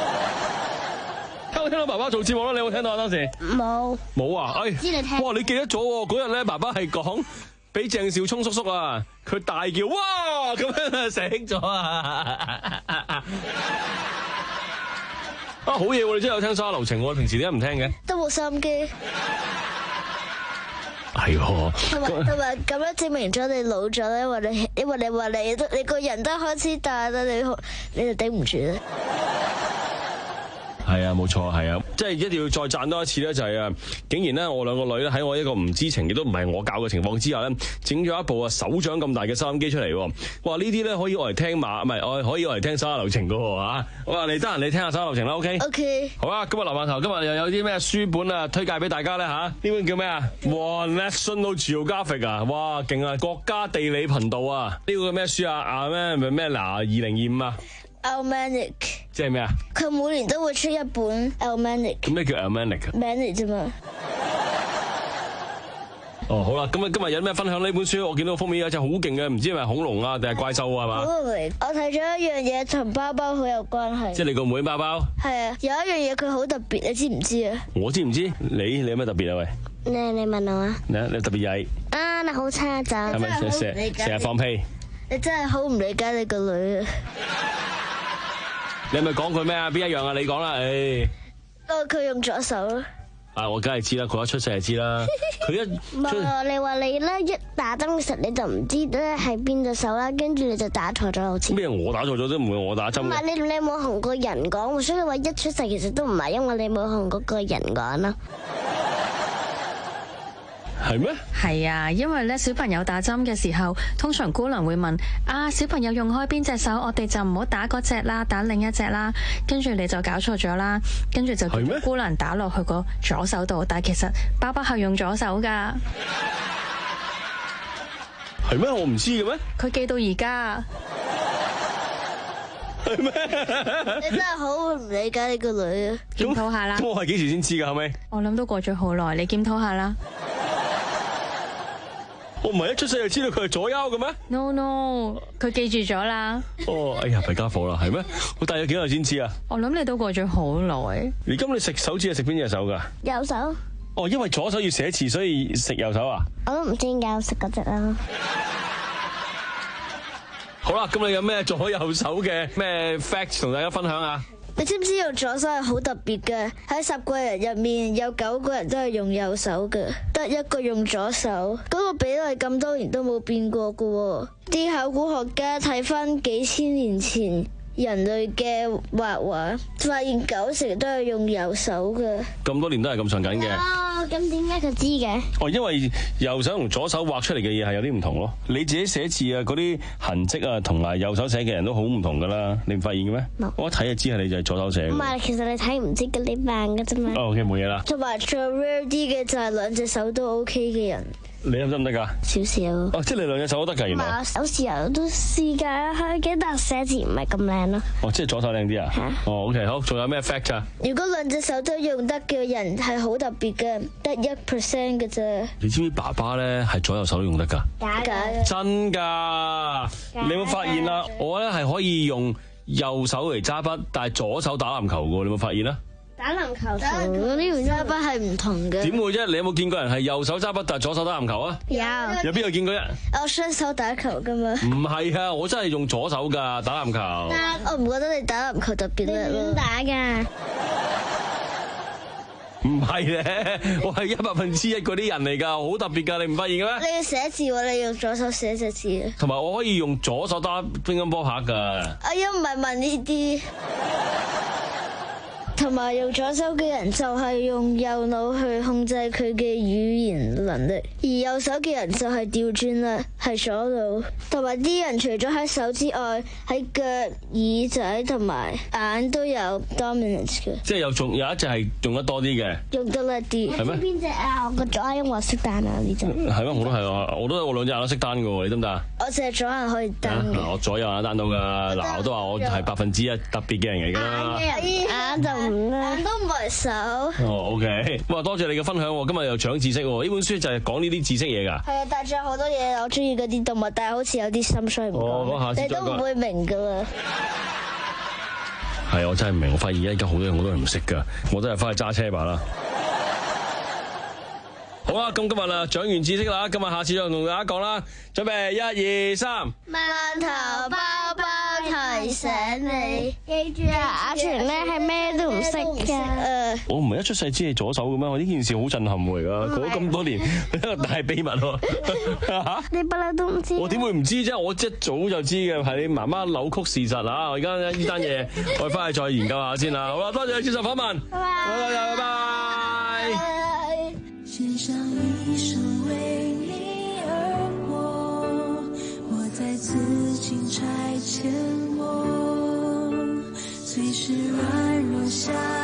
聽冇聽到爸爸做節目啦？你有冇聽到啊？當時冇。 冇啊！哎， 知你聽。 哇！你記得咗喎？嗰日咧，爸爸係講俾鄭少聰叔叔啊，佢大叫哇咁樣啊醒咗啊！啊，好嘢喎！你真係有聽沙流程喎，平時點解唔聽嘅？ 都冇收音機。 係喎。 同埋同埋咁樣證明咗你老咗咧，因為你因為你話你都你個人都開始大啦，你你就頂唔住啦。 係啊，冇錯，係啊，即係一定要再讚多一次咧，就係啊，竟然咧我兩個女咧喺我一個唔知情亦都唔係我教嘅情況之下咧，整咗一部啊手掌咁大嘅收音機出嚟喎。哇！呢啲咧可以愛嚟聽馬，唔係我可以愛嚟聽沙流程噶喎嚇。好啊，你得閒你聽下沙流程啦 ，OK？OK。 Okay? 好啊，今日劉雁頭今日又有啲咩書本啊推介俾大家咧嚇？呢本叫咩啊？哇 National Geographic 啊！哇，勁啊！國家地理頻道啊！呢個咩書啊？啊咩咩咩嗱？二零二五啊？ Almanac 即係咩啊？ 佢每年都會出一本 Almanac。 咁咩叫 Almanac？ 名嚟啫嘛。 哦，好啦，咁啊，今日有咩分享呢本書？我見到封面有隻好勁嘅，唔知係咪恐龍啊，定係怪獸啊，係嘛？ 恐龍嚟。我睇咗一樣嘢同包包好有關係。 即係你個妹包包？ 係啊，有一樣嘢佢好特別，你知唔知啊？ 我知唔知？你你有咩特別啊？喂？ 你你問我啊？ 你你特別曳？ 啊，你好差就係咪成日成日放屁？ 你真係好唔理解你個女啊！ 你係咪講佢咩啊？邊一樣啊？你講啦，誒。 哦，佢用左手咯。 啊，我梗係知啦，佢一出世就知啦。佢一唔係啊，你話你咧一打針嘅時候你就唔知咧係邊隻手啦，跟住你就打錯咗好似。 咩？我打錯咗都唔會我打針。 唔係你你冇同個人講，所以話一出世其實都唔係因為你冇同嗰個人講啦。 係咩？ 係啊，因為咧小朋友打針嘅時候，通常姑娘會問啊，小朋友用開邊隻手，我哋就唔好打嗰隻啦，打另一隻啦。跟住你就搞錯咗啦，跟住就叫姑娘打落去個左手度，但係其實爸爸係用左手噶。 係咩？我唔知嘅咩？ 佢記到而家。 係咩？ 你真係好唔理解你個女啊！ 檢討下啦。 咁我係幾時先知㗎？後尾我諗都過咗好耐，你檢討下啦。 我唔係一出世就知道佢係左優嘅咩 ？No no，佢記住咗啦。 哦，哎呀，弊家伙啦，係咩？我大咗幾耐先知啊？ 我諗你都過咗好耐。 而今你食手指係食邊隻手㗎？ 右手。 哦，因為左手要寫字，所以食右手啊？ 我都唔知點解我食嗰隻啦。 好啦，咁你有咩左右手嘅咩 facts 同大家分享啊？ 你知唔知用左手係好特別嘅？喺十個人入面有九個人都係用右手嘅，得一個用左手。嗰個比例咁多年都冇變過㗎喎。啲考古學家睇返幾千年前人類嘅畫畫，發現九成都係用右手嘅。 咁多年都係咁上緊嘅。 哦，咁點解佢知嘅？ 哦，因為右手同左手畫出嚟嘅嘢係有啲唔同咯。你自己寫字啊，嗰啲痕跡啊，同埋右手寫嘅人都好唔同噶啦。你唔發現嘅咩？ 冇。 我一睇就知係你就係左手寫。 唔係，其實你睇唔知嘅，你扮嘅啫嘛。 哦 ，OK， 冇嘢啦。 同埋最 rare 啲嘅就係兩隻手都 OK 嘅人。 你得唔得㗎？ 少少。 哦，即係你兩隻手都得㗎，原來。 有時候都試㗎，係幾但寫字唔係咁靚咯。 哦，即係左手靚啲啊？哦 ，OK， 好，仲有咩 fact 啊？ 如果兩隻手都用得嘅人係好特別嘅，得一 percent 嘅啫。 你知唔知爸爸咧係左右手都用得㗎？ 假嘅。 真㗎！你有冇發現啊？我咧係可以用右手嚟揸筆，但係左手打籃球㗎喎，你有冇發現啊？ 打籃球同嗰啲揸筆係唔同嘅。 點會啫？你有冇見過人係右手揸筆但係左手打籃球啊？ 有。 有邊個見過人？ 我雙手打球噶嘛。 唔係啊，我真係用左手㗎打籃球。 我唔覺得你打籃球特別叻咯。打㗎。 唔係咧，我係一百分之一嗰啲人嚟㗎，好特別㗎，你唔發現嘅咩？ 你要寫字喎，你用左手寫隻字。 同埋我可以用左手打乒乓波客㗎。 我又唔係問呢啲。同埋用左手嘅人就係用右腦去控制佢嘅語言能力，而右手嘅人就係調轉啦，係左腦。同埋啲人除咗喺手之外，喺腳、耳仔同埋眼都有 dominance 嘅。 即係有仲有一隻係用得多啲嘅， 用得叻啲。 係咩？ 邊隻啊？我個左眼因為我識單啊呢隻。 係咩？我都係啊，我都我兩隻眼都識單㗎喎，你得唔得啊？ 我淨係左眼可以單嘅。 我左右眼單到㗎，嗱我都話我係百分之一特別嘅人嚟㗎啦。 眼就唔啦，眼都唔係手。 哦 ，OK，哇，多謝你嘅分享喎，今日又長知識喎，呢本書就係講呢啲知識嘢㗎。 係啊，但係仲有好多嘢，我中意嗰啲動物，但係好似有啲心衰唔講，你都唔會明㗎啦。 係，我真係唔明，我發現而家好多嘢好多人唔識㗎，我都係翻去揸車吧啦。好啦，咁今日啦，長完知識啦，今日下次再同大家講啦。準備一二三， 饅頭包包提醒你，記住啊，阿全咧係咩都唔識㗎。誒， 我唔係一出世知係左手嘅咩？我呢件事好震撼喎，而家過咗咁多年，一個大秘密喎。 你不嬲都唔知。 我點會唔知啫？我一早就知嘅，係你媽媽扭曲事實啊！我而家呢單嘢，我哋翻去再研究下先啦。好啦，多謝你接受訪問。拜拜，拜拜。 獻上一生為你而活，我在此情拆牽我，隨時軟弱下